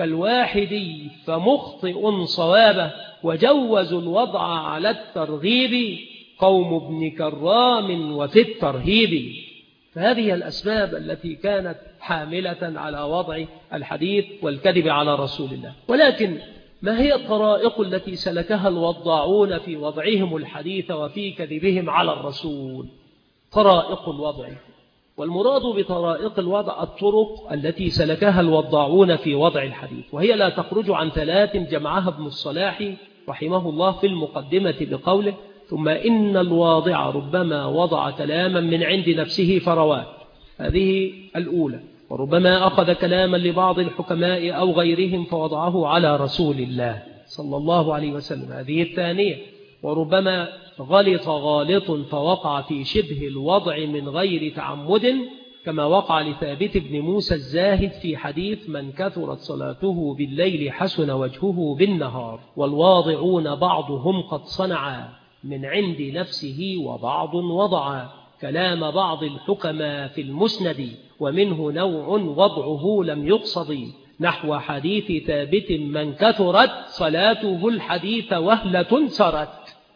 كالواحدي فمخطئ صوابه، وجوزوا الوضع على الترغيب قوم ابن كرام وفي الترهيب. فهذه الأسباب التي كانت حاملة على وضع الحديث والكذب على رسول الله. ولكن ما هي الطرائق التي سلكها الوضاعون في وضعهم الحديث وفي كذبهم على الرسول؟ طرائق الوضع، والمراد بطرائق الوضع الطرق التي سلكها الوضاعون في وضع الحديث، وهي لا تخرج عن ثلاث جمعها ابن الصلاح رحمه الله في المقدمة بقوله: ثم إن الواضع ربما وضع كلاما من عند نفسه فرواه. هذه الأولى. وربما أخذ كلاما لبعض الحكماء أو غيرهم فوضعه على رسول الله صلى الله عليه وسلم. هذه الثانية. وربما غلط غالط فوقع في شبه الوضع من غير تعمد، كما وقع لثابت بن موسى الزاهد في حديث: من كثرت صلاته بالليل حسن وجهه بالنهار، والواضعون بعضهم قد صنع من عند نفسه وبعض وضع كلام بعض الحكماء في المسند، ومنه نوع وضعه لم يقصد، نحو حديث ثابت: من كثرت صلاته الحديث وهلة سرت.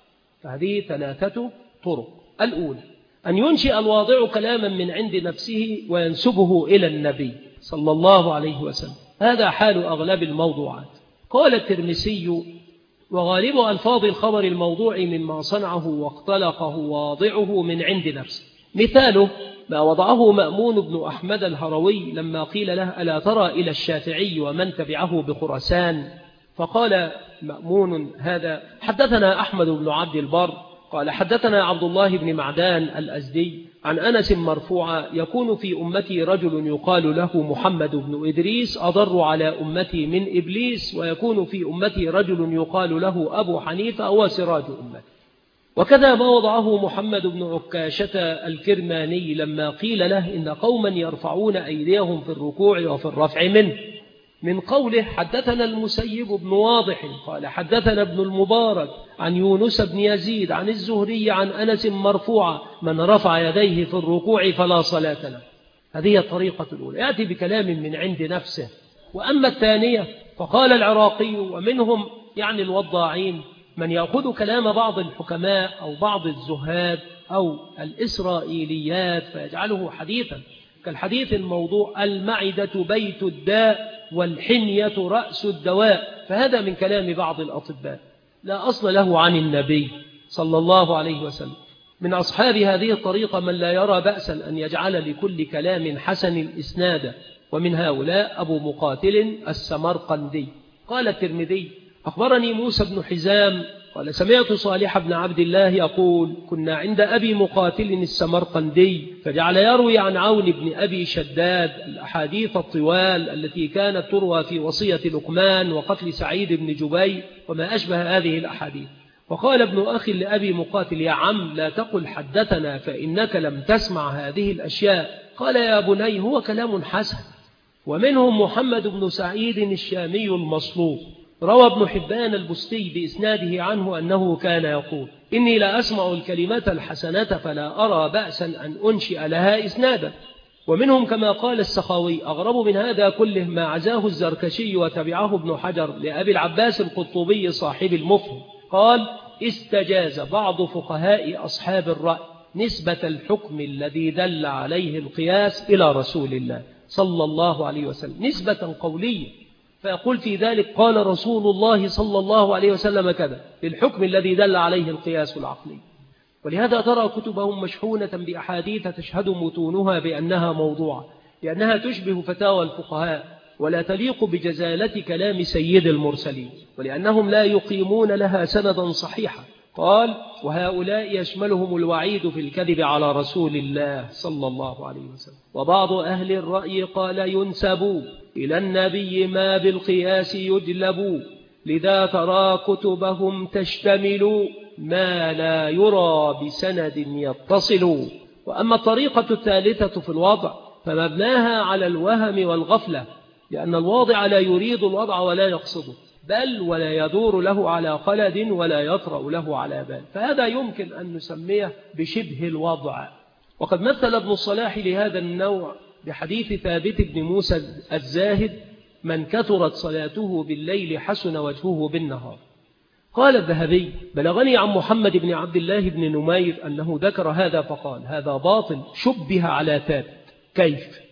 فهذه ثلاثة طرق. الأولى أن ينشئ الواضع كلاما من عند نفسه وينسبه إلى النبي صلى الله عليه وسلم، هذا حال أغلب الموضوعات. قال الترمذي: وغالب ألفاظ الخبر الموضوع مما صنعه واختلقه واضعه من عند نفسه. مثاله ما وضعه مأمون بن أحمد الهروي لما قيل له: ألا ترى إلى الشافعي ومن تبعه بخراسان؟ فقال مأمون هذا: حدثنا أحمد بن عبد البر قال حدثنا عبد الله بن معدان الأزدي عن أنس مرفوعا: يكون في أمتي رجل يقال له محمد بن إدريس أضر على أمتي من إبليس، ويكون في أمتي رجل يقال له أبو حنيفة أو سراج أمتي. وكذا ما وضعه محمد بن عكاشة الكرماني لما قيل له: إن قوما يرفعون أيديهم في الركوع وفي الرفع منه، من قوله: حدثنا المسيب بن واضح قال حدثنا ابن المبارك عن يونس بن يزيد عن الزهري عن أنس مرفوعا: من رفع يديه في الركوع فلا صلاة له. هذه الطريقة الأولى، يأتي بكلام من عند نفسه. وأما الثانية فقال العراقي: ومنهم يعني الوضاعين من يأخذ كلام بعض الحكماء أو بعض الزهاد أو الإسرائيليات فيجعله حديثا، كالحديث الموضوع: المعدة بيت الداء والحمية رأس الدواء. فهذا من كلام بعض الأطباء لا أصل له عن النبي صلى الله عليه وسلم. من أصحاب هذه الطريقة من لا يرى بأسا أن يجعل لكل كلام حسن الإسناد، ومن هؤلاء أبو مقاتل السمرقندي. قال الترمذي: أخبرني موسى بن حزام قال سمعت صالح بن عبد الله يقول: كنا عند أبي مقاتل السمرقندي فجعل يروي عن عون بن أبي شداد الأحاديث الطوال التي كانت تروى في وصية لقمان وقتل سعيد بن جبير وما أشبه هذه الأحاديث. وقال ابن أخي لأبي مقاتل: يا عم لا تقل حدثنا فإنك لم تسمع هذه الأشياء. قال: يا بني هو كلام حسن. ومنهم محمد بن سعيد الشامي المصلوب، روى ابن حبان البستي بإسناده عنه أنه كان يقول: إني لا أسمع الكلمة الحسنة فلا أرى بأسا أن أنشئ لها إسنادا. ومنهم كما قال السخاوي: أغرب من هذا كله ما عزاه الزركشي وتبعه ابن حجر لأبي العباس القطبي صاحب المفهم، قال: استجاز بعض فقهاء أصحاب الرأي نسبة الحكم الذي دل عليه القياس إلى رسول الله صلى الله عليه وسلم نسبة قولية، فيقول في ذلك: قال رسول الله صلى الله عليه وسلم كذا، للحكم الذي دل عليه القياس العقلي. ولهذا ترى كتبهم مشحونة بأحاديث تشهد متونها بأنها موضوعة، لأنها تشبه فتاوى الفقهاء ولا تليق بجزالة كلام سيد المرسلين، ولأنهم لا يقيمون لها سندا صحيحا. قال: وهؤلاء يشملهم الوعيد في الكذب على رسول الله صلى الله عليه وسلم. وبعض أهل الرأي قال: ينسب إلى النبي ما بالقياس يجلب، لذا ترى كتبهم تشتمل ما لا يرى بسند يتصل. وأما الطريقة الثالثة في الوضع فمبناها على الوهم والغفلة، لأن الواضع لا يريد الوضع ولا يقصده، بل ولا يدور له على خلد ولا يطرأ له على بال، فهذا يمكن أن نسميه بشبه الوضع. وقد مثل ابن الصلاح لهذا النوع بحديث ثابت بن موسى الزاهد: من كثرت صلاته بالليل حسن وجهه بالنهار. قال الذهبي: بلغني عن محمد بن عبد الله بن نمير أنه ذكر هذا فقال: هذا باطل شبه على ثابت. كيف؟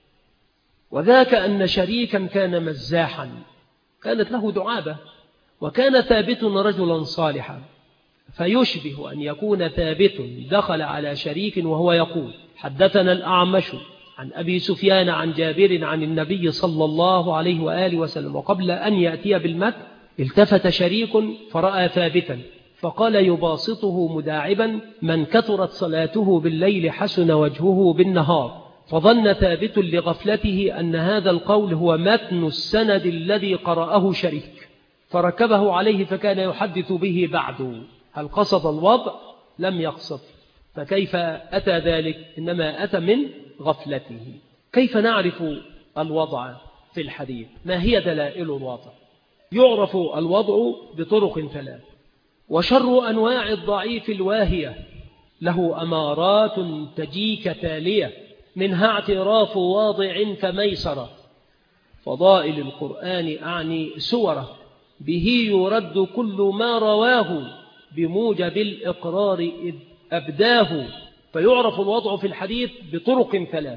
وذاك أن شريكا كان مزاحا، كانت له دعابة، وكان ثابت رجلا صالحا، فيشبه أن يكون ثابت دخل على شريك وهو يقول: حدثنا الأعمش عن أبي سفيان عن جابر عن النبي صلى الله عليه وآله وسلم، وقبل أن يأتي بالمتن التفت شريك فرأى ثابتا فقال يباسطه مداعبا: من كثرت صلاته بالليل حسن وجهه بالنهار. فظن ثابت لغفلته أن هذا القول هو متن السند الذي قرأه شريك، فركبه عليه فكان يحدث به بعد. هل قصد الوضع؟ لم يقصد، فكيف أتى ذلك؟ إنما أتى من غفلته. كيف نعرف الوضع في الحديث؟ ما هي دلائل الوضع؟ يعرف الوضع بطرق ثلاث. وشر أنواع الضعيف الواهية له أمارات تجيك تالية، منها اعتراف واضع كميسرة. فضائل القرآن أعني سورة به يرد كل ما رواه بموجب الإقرار إذ أبداه. فيعرف الوضع في الحديث بطرق ثلاث.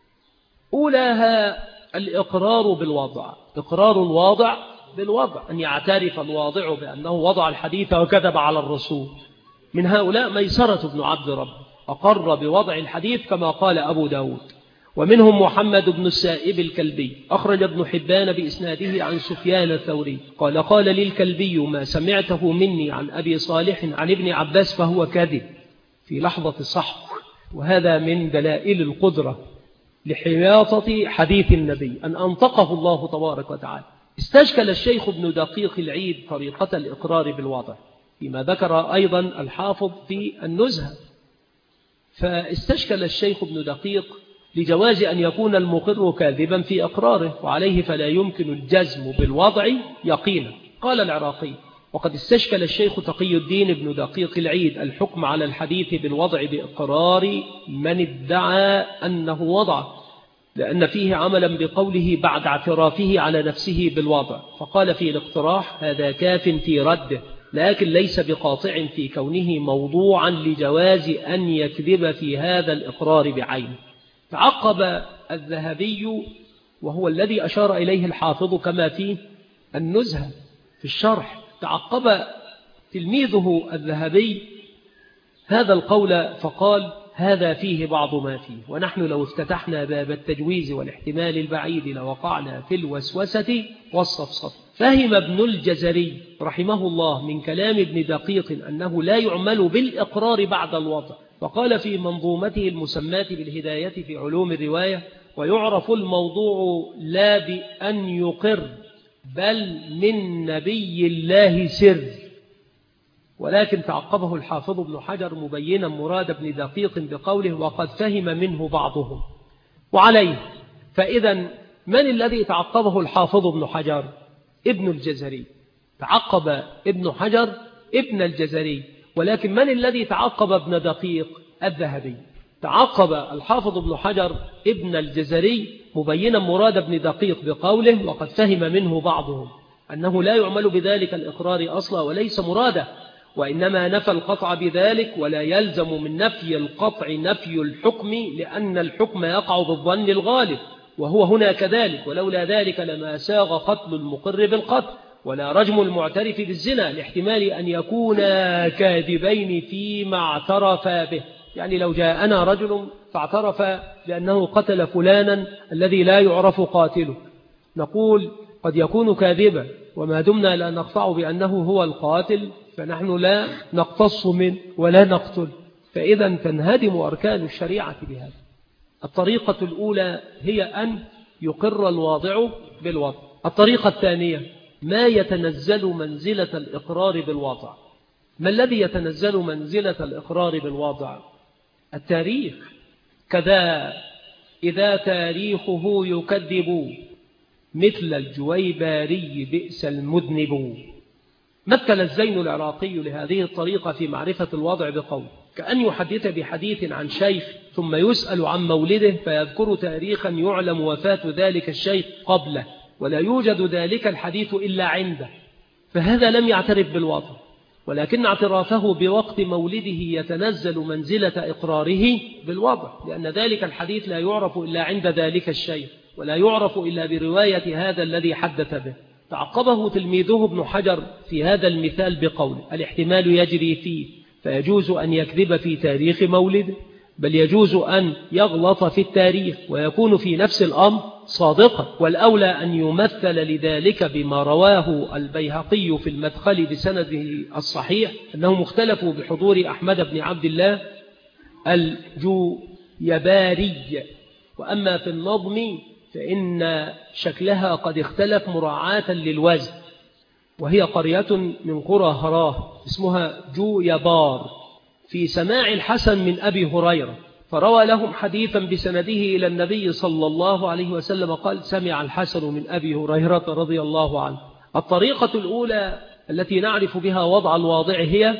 أولاها الإقرار بالوضع، إقرار الواضع بالوضع، أن يعترف الواضع بأنه وضع الحديث وكذب على الرسول. من هؤلاء ميسرة بن عبد رب أقر بوضع الحديث كما قال أبو داود. ومنهم محمد بن السائب الكلبي أخرج ابن حبان بإسناده عن سفيان الثوري قال: قال لي الكلبي: ما سمعته مني عن أبي صالح عن ابن عباس فهو كاذب، في لحظة صح. وهذا من دلائل القدرة لحياطة حديث النبي أن أنطقه الله تبارك وتعالى. استشكل الشيخ ابن دقيق العيد طريقة الإقرار بالوضع فيما ذكر أيضا الحافظ في النزهة. فاستشكل الشيخ ابن دقيق لجواز أن يكون المقر كاذبا في إقراره، وعليه فلا يمكن الجزم بالوضع يقينا. قال العراقي: وقد استشكل الشيخ تقي الدين ابن دقيق العيد الحكم على الحديث بالوضع بإقرار من ادعى أنه وضع، لأن فيه عملا بقوله بعد اعترافه على نفسه بالوضع. فقال في الاقتراح: هذا كاف في رده، لكن ليس بقاطع في كونه موضوعا لجواز أن يكذب في هذا الإقرار بعينه. تعقب الذهبي، وهو الذي أشار إليه الحافظ كما في النزهة في الشرح، تعقب تلميذه الذهبي هذا القول فقال: هذا فيه بعض ما فيه، ونحن لو افتتحنا باب التجويز والاحتمال البعيد لوقعنا في الوسوسة والصفصف. فهم ابن الجزري رحمه الله من كلام ابن دقيق أنه لا يعمل بالإقرار بعد الوضع، فقال في منظومته المسماة بالهداية في علوم الرواية: ويعرف الموضوع لا بأن يقر بل من نبي الله سر. ولكن تعقبه الحافظ ابن حجر مبينا مراد ابن دقيق بقوله: وقد فهم منه بعضهم. وعليه فإذا من الذي تعقبه الحافظ ابن حجر؟ ابن الجزري. تعقب ابن حجر ابن الجزري، ولكن من الذي تعقب ابن دقيق؟ الذهبي. تعقب الحافظ ابن حجر ابن الجزري مبينا مراد ابن دقيق بقوله: وقد فهم منه بعضهم، أنه لا يعمل بذلك الإقرار أصلا وليس مراده، وإنما نفى القطع بذلك، ولا يلزم من نفي القطع نفي الحكم، لأن الحكم يقع بالظن الغالب، وهو هنا كذلك. ولولا ذلك لما ساغ قتل المقر بالقتل ولا رجم المعترف بالزنا، لاحتمال أن يكونا كاذبين فيما اعترفا به. يعني لو جاءنا رجل فاعترف بأنه قتل فلانا الذي لا يعرف قاتله، نقول قد يكون كاذبا، وما دمنا لا نقطع بأنه هو القاتل فنحن لا نقتص منه ولا نقتل. فإذا تنهدم أركان الشريعة بهذا. الطريقة الأولى هي أن يقر الواضع بالوضع. الطريقة الثانية ما يتنزل منزلة الإقرار بالوضع. ما الذي يتنزل منزلة الإقرار بالوضع؟ التاريخ. كذا إذا تاريخه يكذب مثل الجويباري بئس المذنب. مثل الزين العراقي لهذه الطريقة في معرفة الوضع بقول: كأن يحدث بحديث عن شيخ ثم يسأل عن مولده فيذكر تاريخا يعلم وفاة ذلك الشيخ قبله، ولا يوجد ذلك الحديث إلا عنده، فهذا لم يعترف بالوضع، ولكن اعترافه بوقت مولده يتنزل منزلة إقراره بالوضع، لأن ذلك الحديث لا يعرف إلا عند ذلك الشيء، ولا يعرف إلا برواية هذا الذي حدث به. تعقبه تلميذه ابن حجر في هذا المثال بقول: الاحتمال يجري فيه، فيجوز أن يكذب في تاريخ مولده، بل يجوز أن يغلط في التاريخ ويكون في نفس الأمر صادقا، والأولى أن يمثل لذلك بما رواه البيهقي في المدخل بسنده الصحيح أنهم اختلفوا بحضور أحمد بن عبد الله الجويباري. وأما في النظم فإن شكلها قد اختلف مراعاة للوزن، وهي قرية من قرى هراه اسمها جويبار، في سماع الحسن من أبي هريرة، فروى لهم حديثا بسنده إلى النبي صلى الله عليه وسلم قال: سمع الحسن من أبي هريرة رضي الله عنه. الطريقة الأولى التي نعرف بها وضع الواضع هي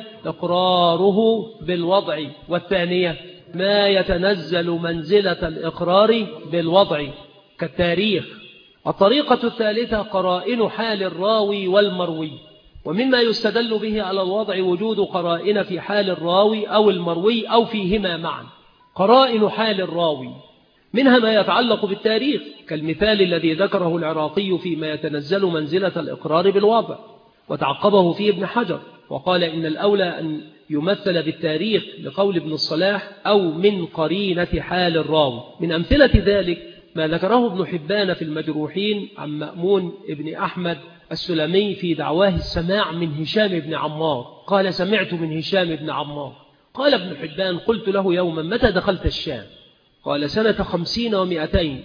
إقراره بالوضع، والثانية ما يتنزل منزلة الإقرار بالوضع كالتاريخ. الطريقة الثالثة قرائن حال الراوي والمروي، ومما يستدل به على الوضع وجود قرائن في حال الراوي أو المروي أو فيهما معا. قرائن حال الراوي منها ما يتعلق بالتاريخ، كالمثال الذي ذكره العراقي فيما يتنزل منزلة الإقرار بالوضع، وتعقبه فيه ابن حجر وقال إن الأولى أن يمثل بالتاريخ لقول ابن الصلاح أو من قرينة حال الراوي. من أمثلة ذلك ما ذكره ابن حبان في المجروحين عن مأمون ابن أحمد السلمي في دعواه السماع من هشام بن عمار، قال: سمعت من هشام بن عمار. قال ابن حبان: قلت له يوما: متى دخلت الشام؟ قال: سنة خمسين ومئتين.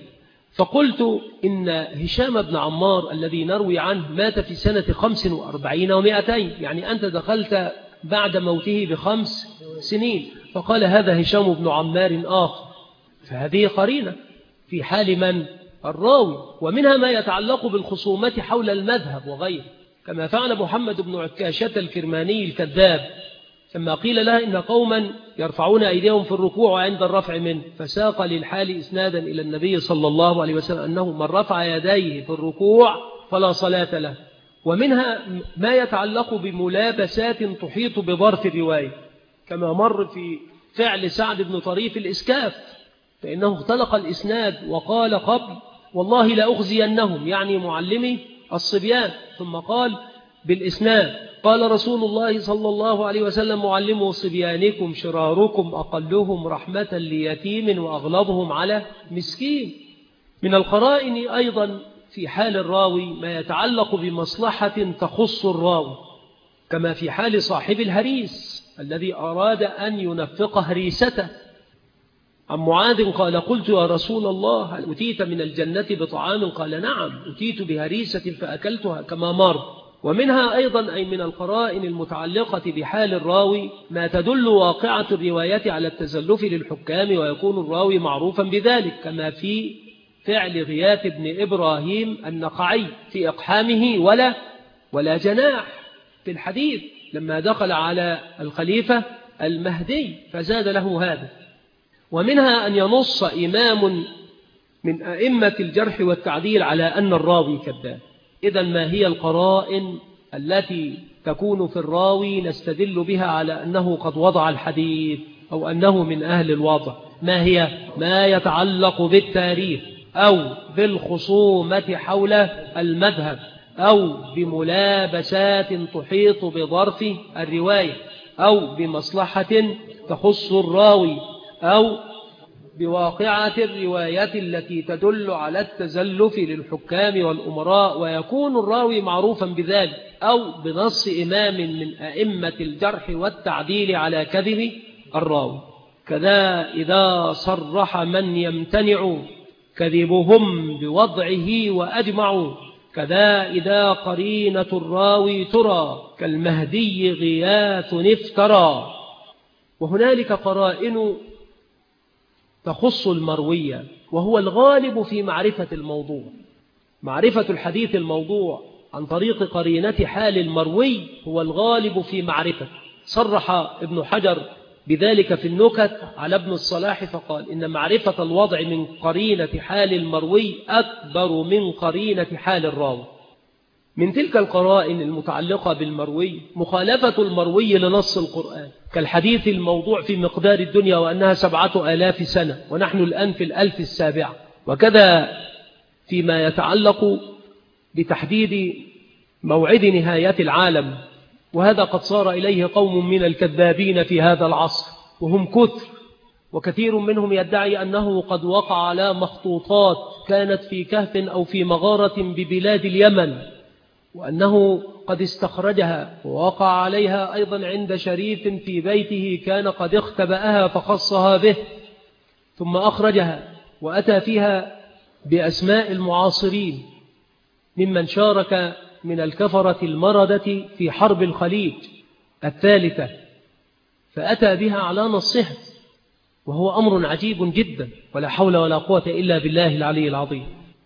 فقلت: إن هشام بن عمار الذي نروي عنه مات في سنة خمس وأربعين ومئتين، يعني أنت دخلت بعد موته بخمس سنين. فقال: هذا هشام بن عمار آخر. فهذه قرينة في حال من؟ الراوي. ومنها ما يتعلق بالخصومة حول المذهب وغيره، كما فعل محمد بن عكاشة الكرماني الكذاب لما قيل له إن قوما يرفعون أيديهم في الركوع عند الرفع منه، فساق للحال إسنادا إلى النبي صلى الله عليه وسلم أنه من رفع يديه في الركوع فلا صلاة له. ومنها ما يتعلق بملابسات تحيط بظرف الرواية، كما مر في فعل سعد بن طريف الإسكاف، فإنه اختلق الإسناد وقال قبل: والله لأخزينهم، يعني معلمي الصبيان، ثم قال بالإسناد: قال رسول الله صلى الله عليه وسلم: معلموا صبيانكم شراركم أقلهم رحمة ليتيم وأغلظهم على مسكين. من القرائن أيضا في حال الراوي ما يتعلق بمصلحة تخص الراوي، كما في حال صاحب الهريس الذي أراد أن ينفق هريسته. عن معاذ قال: قلت يا رسول الله: هل أتيت من الجنة بطعام؟ قال: نعم، أتيت بهريسة فأكلتها، كما مر. ومنها أيضا أي من القرائن المتعلقة بحال الراوي ما تدل واقعة الرواية على التزلف للحكام، ويكون الراوي معروفا بذلك، كما في فعل غياث بن إبراهيم النخعي في إقحامه ولا ولا جناح في الحديث لما دخل على الخليفة المهدي فزاد له هذا. ومنها أن ينص إمام من أئمة الجرح والتعديل على أن الراوي كذاب. إذن ما هي القرائن التي تكون في الراوي نستدل بها على أنه قد وضع الحديث أو أنه من أهل الوضع؟ ما هي؟ ما يتعلق بالتاريخ أو بالخصومة حول المذهب أو بملابسات تحيط بظرف الرواية أو بمصلحة تخص الراوي أو بواقعة الروايات التي تدل على التزلف للحكام والأمراء، ويكون الراوي معروفا بذلك، أو بنص إمام من أئمة الجرح والتعديل على كذب الراوي. كذا إذا صرح من يمتنع كذبهم بوضعه وأجمعوا، كذا إذا قرينة الراوي ترى كالمهدي غياث افترى. وهنالك قرائن تخص المروية، وهو الغالب في معرفة الموضوع. معرفة الحديث الموضوع عن طريق قرينة حال المروي هو الغالب في معرفة. صرح ابن حجر بذلك في النكت على ابن الصلاح فقال: إن معرفة الوضع من قرينة حال المروي أكبر من قرينة حال الراوي. من تلك القرائن المتعلقة بالمروي مخالفة المروي لنص القرآن، كالحديث الموضوع في مقدار الدنيا وأنها سبعة آلاف سنة ونحن الآن في الألف السابعة. وكذا فيما يتعلق بتحديد موعد نهاية العالم، وهذا قد صار إليه قوم من الكذابين في هذا العصر وهم كثر، وكثير منهم يدعي أنه قد وقع على مخطوطات كانت في كهف أو في مغارة ببلاد اليمن، وأنه قد استخرجها ووقع عليها أيضا عند شريف في بيته كان قد اختبأها فخصها به، ثم أخرجها وأتى فيها بأسماء المعاصرين ممن شارك من الكفرة المردة في حرب الخليج الثالثة، فأتى بها على نصها، وهو أمر عجيب جدا، ولا حول ولا قوة إلا بالله العلي العظيم.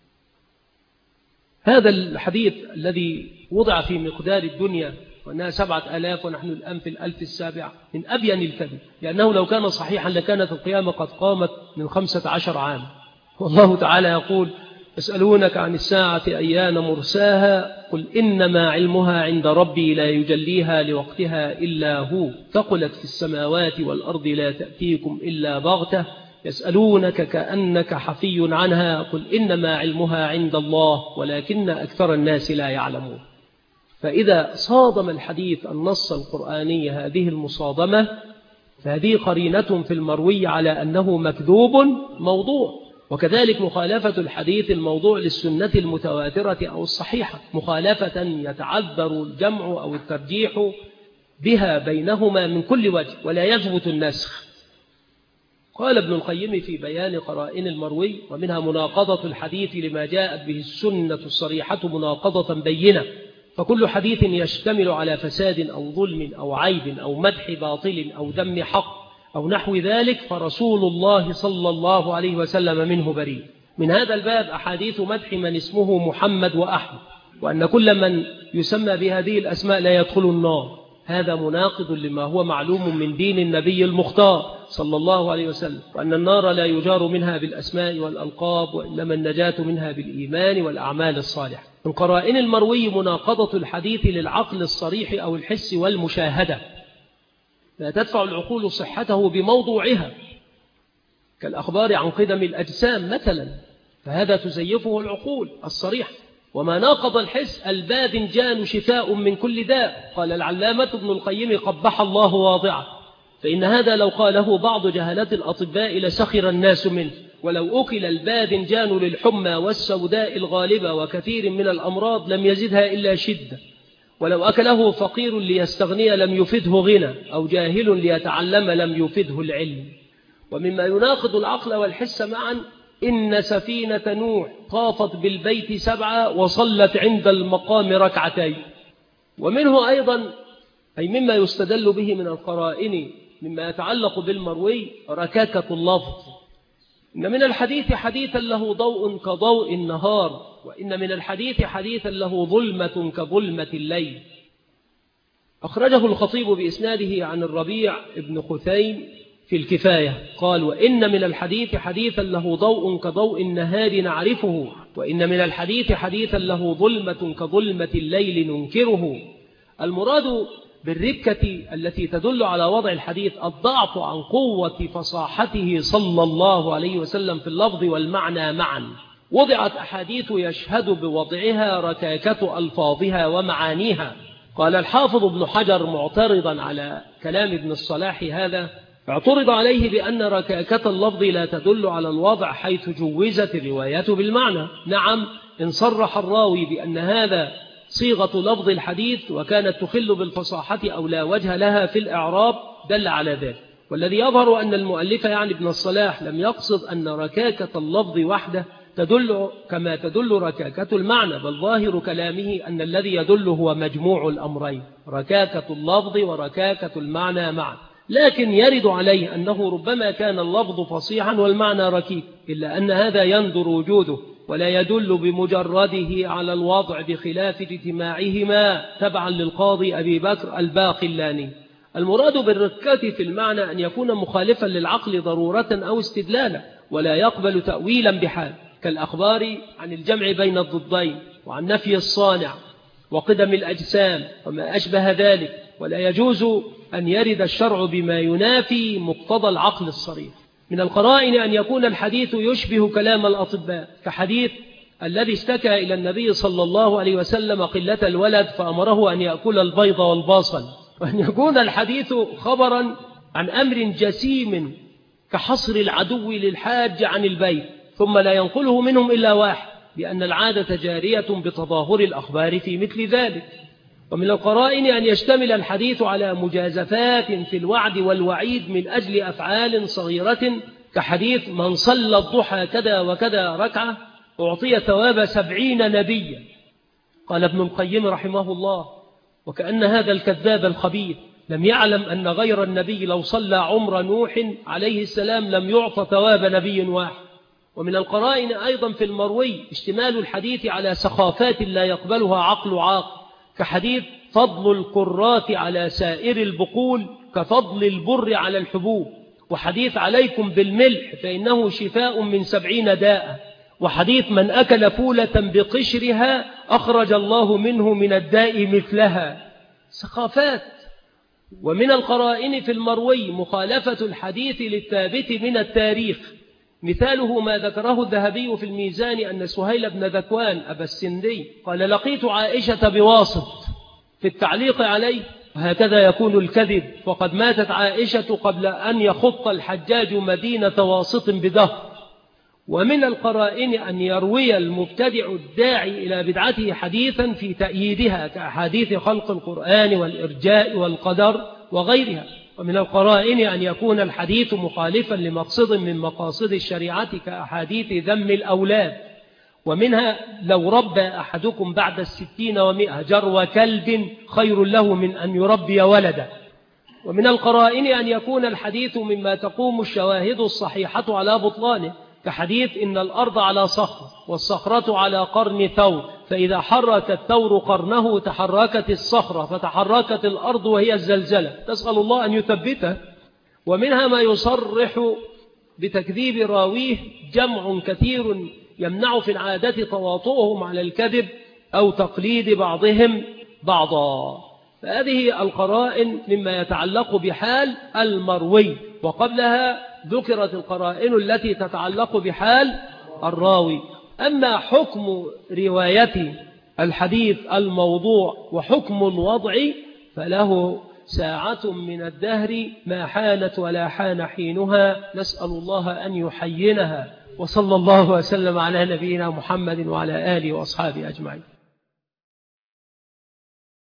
هذا الحديث الذي وضع في مقدار الدنيا وأنها سبعة آلاف ونحن الآن في الألف السابعة من أبين الكذب، لأنه لو كان صحيحا لكانت القيامة قد قامت من خمسة عشر عام. والله تعالى يقول: يسألونك عن الساعة أيان مرساها قل إنما علمها عند ربي لا يجليها لوقتها إلا هو ثقلت في السماوات والأرض لا تأتيكم إلا بغتة يسألونك كأنك حفي عنها قل إنما علمها عند الله ولكن أكثر الناس لا يعلمون. فإذا صادم الحديث النص القرآني هذه المصادمة فهذه قرينة في المروي على أنه مكذوب موضوع، وكذلك مخالفة الحديث الموضوع للسنة المتواترة أو الصحيحة مخالفة يتعذر الجمع أو الترجيح بها بينهما من كل وجه ولا يثبت النسخ. قال ابن القيم في بيان قرائن المروي: ومنها مناقضة الحديث لما جاءت به السنة الصريحة مناقضة بينة، فكل حديث يشتمل على فساد أو ظلم أو عيب أو مدح باطل أو ذم حق أو نحو ذلك فرسول الله صلى الله عليه وسلم منه بريء. من هذا الباب أحاديث مدح من اسمه محمد وأحمد، وأن كل من يسمى بهذه الأسماء لا يدخل النار، هذا مناقض لما هو معلوم من دين النبي المختار صلى الله عليه وسلم، وأن النار لا يجار منها بالأسماء والألقاب، وإنما النجاة منها بالإيمان والأعمال الصالحة. من قرائن المروي مناقضة الحديث للعقل الصريح أو الحس والمشاهدة، لا تدفع العقول صحته بموضوعها، كالأخبار عن قدم الأجسام مثلا، فهذا تزيفه العقول الصريحة. وما ناقض الحس: الباذنجان شفاء من كل داء. قال العلامة ابن القيم: قبح الله واضعه، فإن هذا لو قاله بعض جهلة الأطباء لسخر الناس منه. ولو أكل الباذنجان للحمى والسوداء الغالبة وكثير من الأمراض لم يزدها إلا شدة، ولو أكله فقير ليستغني لم يفده غنى، أو جاهل ليتعلم لم يفده العلم. ومما يناقض العقل والحس معا: إن سفينة نوح طافت بالبيت سبعة وصلت عند المقام ركعتين. ومنه أيضا أي مما يستدل به من القرائن مما يتعلق بالمروي ركاكة اللفظ. إن من الحديث حديثا له ضوء كضوء النهار، وإن من الحديث حديثا له ظلمة كظلمة الليل. أخرجه الخطيب بإسناده عن الربيع ابن خثيم في الكفاية قال: وإن من الحديث حديثا له ضوء كضوء النهار نعرفه، وإن من الحديث حديثا له ظلمة كظلمة الليل ننكره. المراد بالركة التي تدل على وضع الحديث الضعف عن قوة فصاحته صلى الله عليه وسلم في اللفظ والمعنى معا. وضعت أحاديث يشهد بوضعها ركاكة ألفاظها ومعانيها. قال الحافظ ابن حجر معترضا على كلام ابن الصلاح هذا: اعترض عليه بأن ركاكة اللفظ لا تدل على الوضع حيث جوزت الروايات بالمعنى. نعم، إن صرح الراوي بأن هذا صيغة لفظ الحديث وكانت تخل بالفصاحة أو لا وجه لها في الإعراب دل على ذلك. والذي يظهر أن المؤلف يعني ابن الصلاح لم يقصد أن ركاكة اللفظ وحده تدل كما تدل ركاكة المعنى، بل ظاهر كلامه أن الذي يدل هو مجموع الأمرين، ركاكة اللفظ وركاكة المعنى معا. لكن يرد عليه أنه ربما كان اللفظ فصيحا والمعنى ركيك، إلا أن هذا يندر وجوده ولا يدل بمجرده على الوضع، بخلاف اجتماعهما تبعا للقاضي أبي بكر الباقلاني. المراد بالركة في المعنى أن يكون مخالفا للعقل ضرورة أو استدلالا، ولا يقبل تأويلا بحال، كالأخبار عن الجمع بين الضدين وعن نفي الصانع وقدم الأجسام وما أشبه ذلك، ولا يجوز أن يرد الشرع بما ينافي مقتضى العقل الصريح. من القرائن أن يكون الحديث يشبه كلام الأطباء، كحديث الذي اشتكى إلى النبي صلى الله عليه وسلم قلة الولد فأمره أن يأكل البيض والبصل، وأن يكون الحديث خبرا عن أمر جسيم كحصر العدو للحاج عن البيت ثم لا ينقله منهم إلا واحد، لأن العادة جارية بتظاهر الأخبار في مثل ذلك. ومن القرائن أن يشتمل الحديث على مجازفات في الوعد والوعيد من أجل أفعال صغيرة، كحديث من صلى الضحى كذا وكذا ركعة أعطي ثواب سبعين نبيا. قال ابن القيم رحمه الله: وكأن هذا الكذاب الخبيث لم يعلم أن غير النبي لو صلى عمر نوح عليه السلام لم يعطى ثواب نبي واحد. ومن القرائن أيضا في المروي اشتمال الحديث على سخافات لا يقبلها عقل عاقل، كحديث فضل القرات على سائر البقول كفضل البر على الحبوب، وحديث عليكم بالملح فإنه شفاء من سبعين داء، وحديث من أكل فولة بقشرها أخرج الله منه من الداء مثلها. سخافات. ومن القرائن في المروي مخالفة الحديث للثابت من التاريخ، مثاله ما ذكره الذهبي في الميزان أن سهيل بن ذكوان أبا السندي قال: لقيت عائشة بواسط، في التعليق عليه: وهكذا يكون الكذب، وقد ماتت عائشة قبل أن يخط الحجاج مدينة واسط بدهر. ومن القرائن أن يروي المبتدع الداعي إلى بدعته حديثا في تأييدها، كأحاديث خلق القرآن والإرجاء والقدر وغيرها. ومن القرائن أن يكون الحديث مخالفا لمقصد من مقاصد الشريعة، كأحاديث ذم الأولاد، ومنها: لو ربى أحدكم بعد الستين ومئة جرو كلب خير له من أن يربي ولدا. ومن القرائن أن يكون الحديث مما تقوم الشواهد الصحيحة على بطلانه، كحديث إن الأرض على صخر والصخرة على قرن ثور، فإذا حرك الثور قرنه تحركت الصخرة فتحركت الأرض وهي الزلزلة، تسأل الله أن يثبته. ومنها ما يصرح بتكذيب راويه جمع كثير يمنع في العادة تواطؤهم على الكذب أو تقليد بعضهم بعضا. فهذه القرائن مما يتعلق بحال المروي، وقبلها ذكرت القرائن التي تتعلق بحال الراوي. أما حكم رواية الحديث الموضوع وحكم الوضع فله ساعة من الدهر ما حانت ولا حان حينها، نسأل الله أن يحينها. وصلى الله وسلم على نبينا محمد وعلى آله وأصحابه أجمعين.